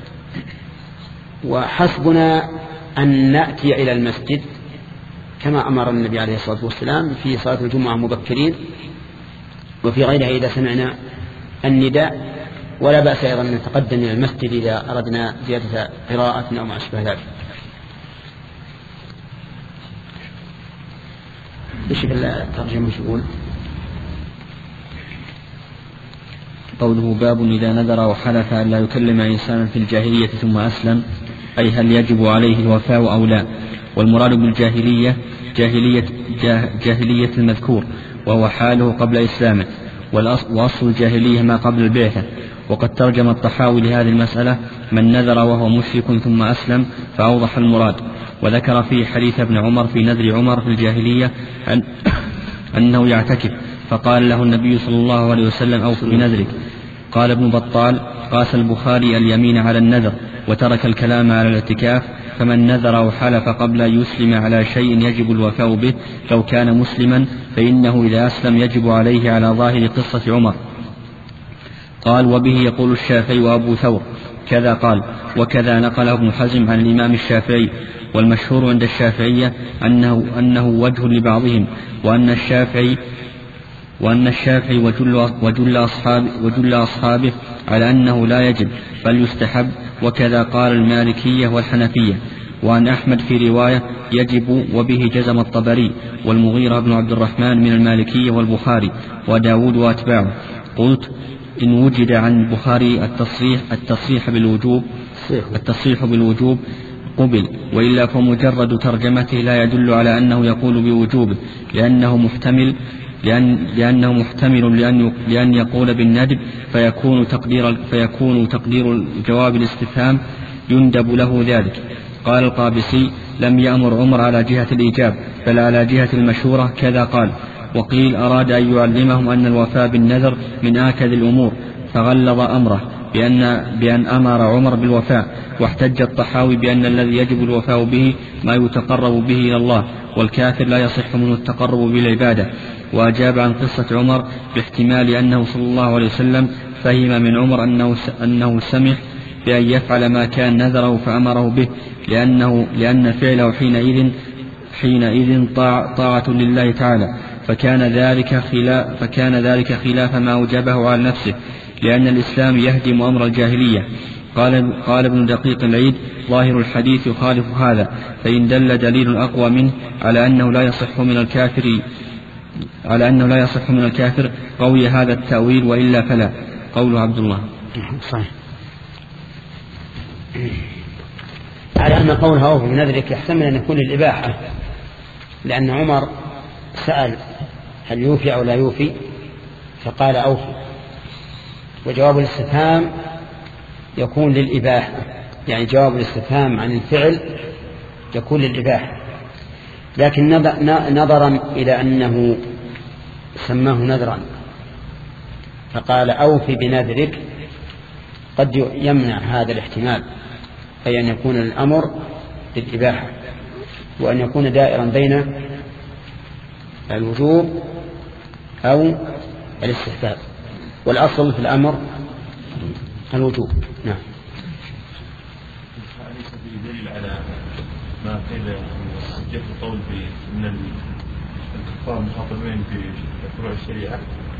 B: وحسبنا أن نأتي إلى المسجد كما أمر النبي عليه الصلاة والسلام في صلاة الجمعة مبكرين، وفي غيرها إذا سمعنا النداء ولا بأس أيضا أن نتقدم إلى المسجد إذا أردنا زيادة قراءة أو ما أشبه ذلك. إيش الترجمة يقول؟
C: قوله باب إذا نذر وحلف أن لا يكلم إنسانا في الجاهلية ثم أسلم، أي هل يجب عليه الوفاء أو لا؟ والمراد بالجاهلية جاهلية, جاهلية المذكور وهو حاله قبل إسلامه، وأصل الجاهلية ما قبل البعثة. وقد ترجم الطحاوي لهذه المسألة من نذر وهو مشرك ثم أسلم فأوضح المراد. وذكر فيه حديث ابن عمر في نذر عمر في الجاهلية أن أنه يعتكف، فقال له النبي صلى الله عليه وسلم أوف بنذرك. قال ابن بطال قاس البخاري اليمين على النذر وترك الكلام على الاعتكاف، فمن نذر أو حلف قبل أن يسلم على شيء يجب الوفاء به لو كان مسلما فإنه إذا أسلم يجب عليه على ظاهر قصة عمر. قال وبه يقول الشافعي وأبو ثور كذا قال، وكذا نقله ابن حزم عن الإمام الشافعي. والمشهور عند الشافعية أنه, أنه وجه لبعضهم، وأن الشافعي وأن الشافعي وجل, وجل, أصحاب وجل أصحابه على أنه لا يجب بل يستحب، وكذا قال المالكية والحنفية. وعن أحمد في رواية يجب، وبه جزم الطبري والمغيرة بن عبد الرحمن من المالكية والبخاري وداود وأتباعه. قلت إن وجد عن البخاري التصريح, التصريح بالوجوب التصريح بالوجوب قبل، وإلا فمجرد ترجمته لا يدل على أنه يقول بوجوبه، لأنه محتمل لأن لأنه محتمل لأن لأن يقول بالندب، فيكون تقدير فيكون تقدير جواب الاستفهام يندب له ذلك. قال القابسي لم يأمر عمر على جهة الإيجاب بل على جهة المشورة كذا قال. وقيل أراد أن يعلمهم أن الوفاء بالنذر من آكد الأمور فغلظ أمره بأن, بأن أمر عمر بالوفاء. واحتج الطحاوي بأن الذي يجب الوفاء به ما يتقرب به إلى الله، والكافر لا يصح منه التقرب بالعبادة. وأجاب عن قصة عمر باحتمال أنه صلى الله عليه وسلم فهم من عمر أنه, أنه سمح بأن يفعل ما كان نذره فأمره به، لأنه لأن فعله حينئذ حينئذ طاع طاعة لله تعالى، فكان ذلك خلاف فكان ذلك خلاف ما أوجبه على نفسه، لأن الإسلام يهدم أمر الجاهلية. قال, قال ابن دقيق العيد ظاهر الحديث يخالف هذا، فإن دل دليل أقوى منه على أنه لا يصح من الكافر على أنه لا يصح من الكافر قوي هذا التأويل، وإلا فلا. قول عبد الله
B: صحيح. على أن قولها أوف بنذرك يحتمل أن يكون الإباحة، لأن عمر سأل هل يوفي أو لا يوفي فقال أوفي، وجواب الاستفهام يكون للإباحة، يعني جواب الاستفهام عن الفعل يكون للإباحة. لكن نظرا إلى أنه سماه نذرا فقال أوفي بنذرك قد يمنع هذا الاحتمال، أي أن يكون الأمر للإباحة، وأن يكون دائرا بين الوجوب أو الاستحباب، والأصل في الأمر الوجوب. نعم.
F: أليس في دليل على ما قيل جاء القول بأن الكفار مخاطبين في فروع الشريعة؟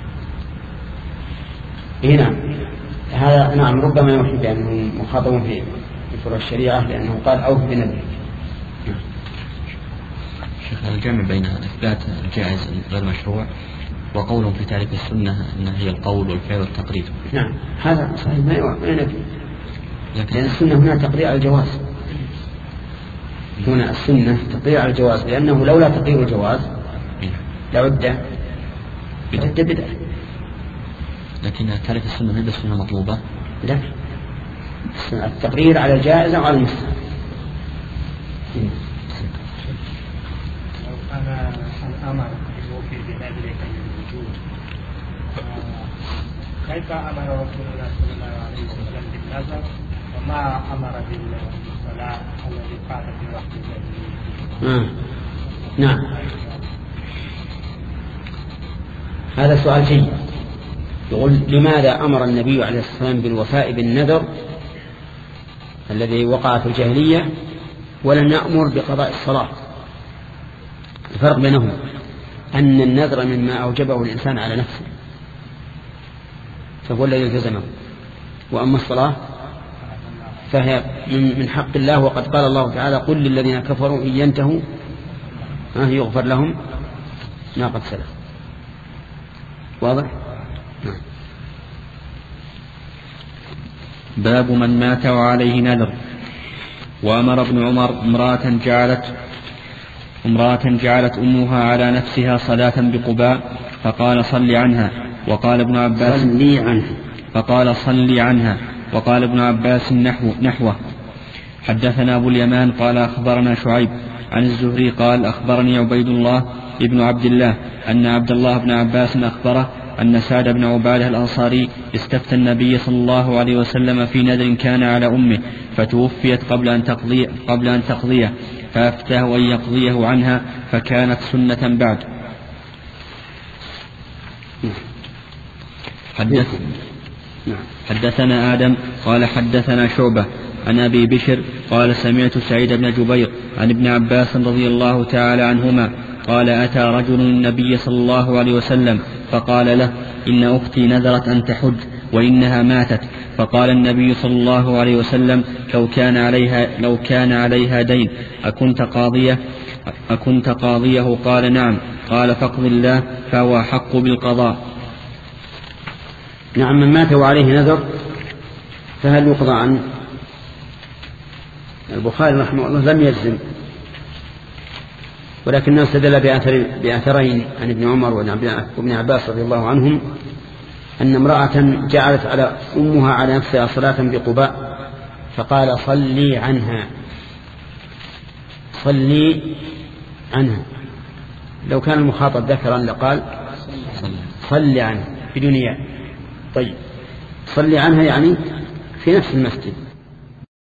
B: إيه نعم، هذا نعم ربما يوحي بأنهم مخاطبون في فروع الشريعة، لأنه قال أوف بنذرك.
C: شيخ الجمع بين إثبات الجائز غير مشروع وقولهم في تعريف السنة أنها هي القول والفعل والتقرير.
B: نعم هذا صحيح ما ينفي، لأن السنة هنا تقرير على الجواز، هنا السنة تقرير على الجواز، لأنه لولا تقرير الجواز لعد لعد بدعة.
C: لكن تعريف السنة ليس السنة مطلوبة،
B: لا، التقرير على الجائز أو على المستحب.
D: أنا الأمر يوفي بنذرك للوجود، كيف أمر رسول الله صلى الله عليه وسلم بالنذر وما أمر بالصلاة الذي قال في وقت الجاهلية؟
B: نعم، هذا سؤال جيد. يقول لماذا أمر النبي عليه الصلاة والسلام بالوفاء بالنذر الذي وقع في الجاهلية ولم يأمر بقضاء الصلاة؟ الفرق بينهم أن النذر مما أوجبه الإنسان على نفسه فهو الذي التزمه، وأما الصلاة فهي من حق الله، وقد قال الله تعالى قل للذين كفروا إن ينتهوا يغفر لهم ما قد سلف. واضح؟ نعم.
C: باب من مات وعليه نذر. وأمر ابن عمر امرأة جعلت امرأة جعلت أمها على نفسها صلاة بقباء فقال صل عنها، وقال ابن عباس
B: صلي عنها
C: فقال صلي عنها وقال ابن عباس نحو نحوه. حدثنا أبو اليمان قال أخبرنا شعيب عن الزهري قال أخبرني عبيد الله ابن عبد الله أن عبد الله بن عباس أخبره أن سعد بن عبادة الأنصاري استفتى النبي صلى الله عليه وسلم في نذر كان على أمه فتوفيت قبل أن تقضي قبل أن تقضيه فأفتاه أن يقضيه عنها فكانت سنة بعد. حدث حدثنا آدم قال حدثنا شعبة عن أبي بشر قال سمعت سعيد بن جبير عن ابن عباس رضي الله تعالى عنهما قال أتى رجل النبي صلى الله عليه وسلم فقال له إن أختي نذرت أن تحج وإنها ماتت، فقال النبي صلى الله عليه وسلم لو كان عليها لو كان عليها دين أكنت قاضية أكنت قاضيه؟ قال نعم. قال فاقض الله فهو حق بالقضاء.
B: نعم. من مات وعليه نذر فهل يقضى عنه؟ البخاري رحمه الله لم يجزم، ولكنه استدل بأثر بأثرين عن ابن عمر وابن عباس رضي الله عنهم أن امرأة جعلت على أمها على نفسها صلاة بقباء فقال صلي عنها صلي عنها. لو كان المخاطب ذكرا لقال صلي عنها بدون ياء. طيب صلي عنها يعني في نفس المسجد،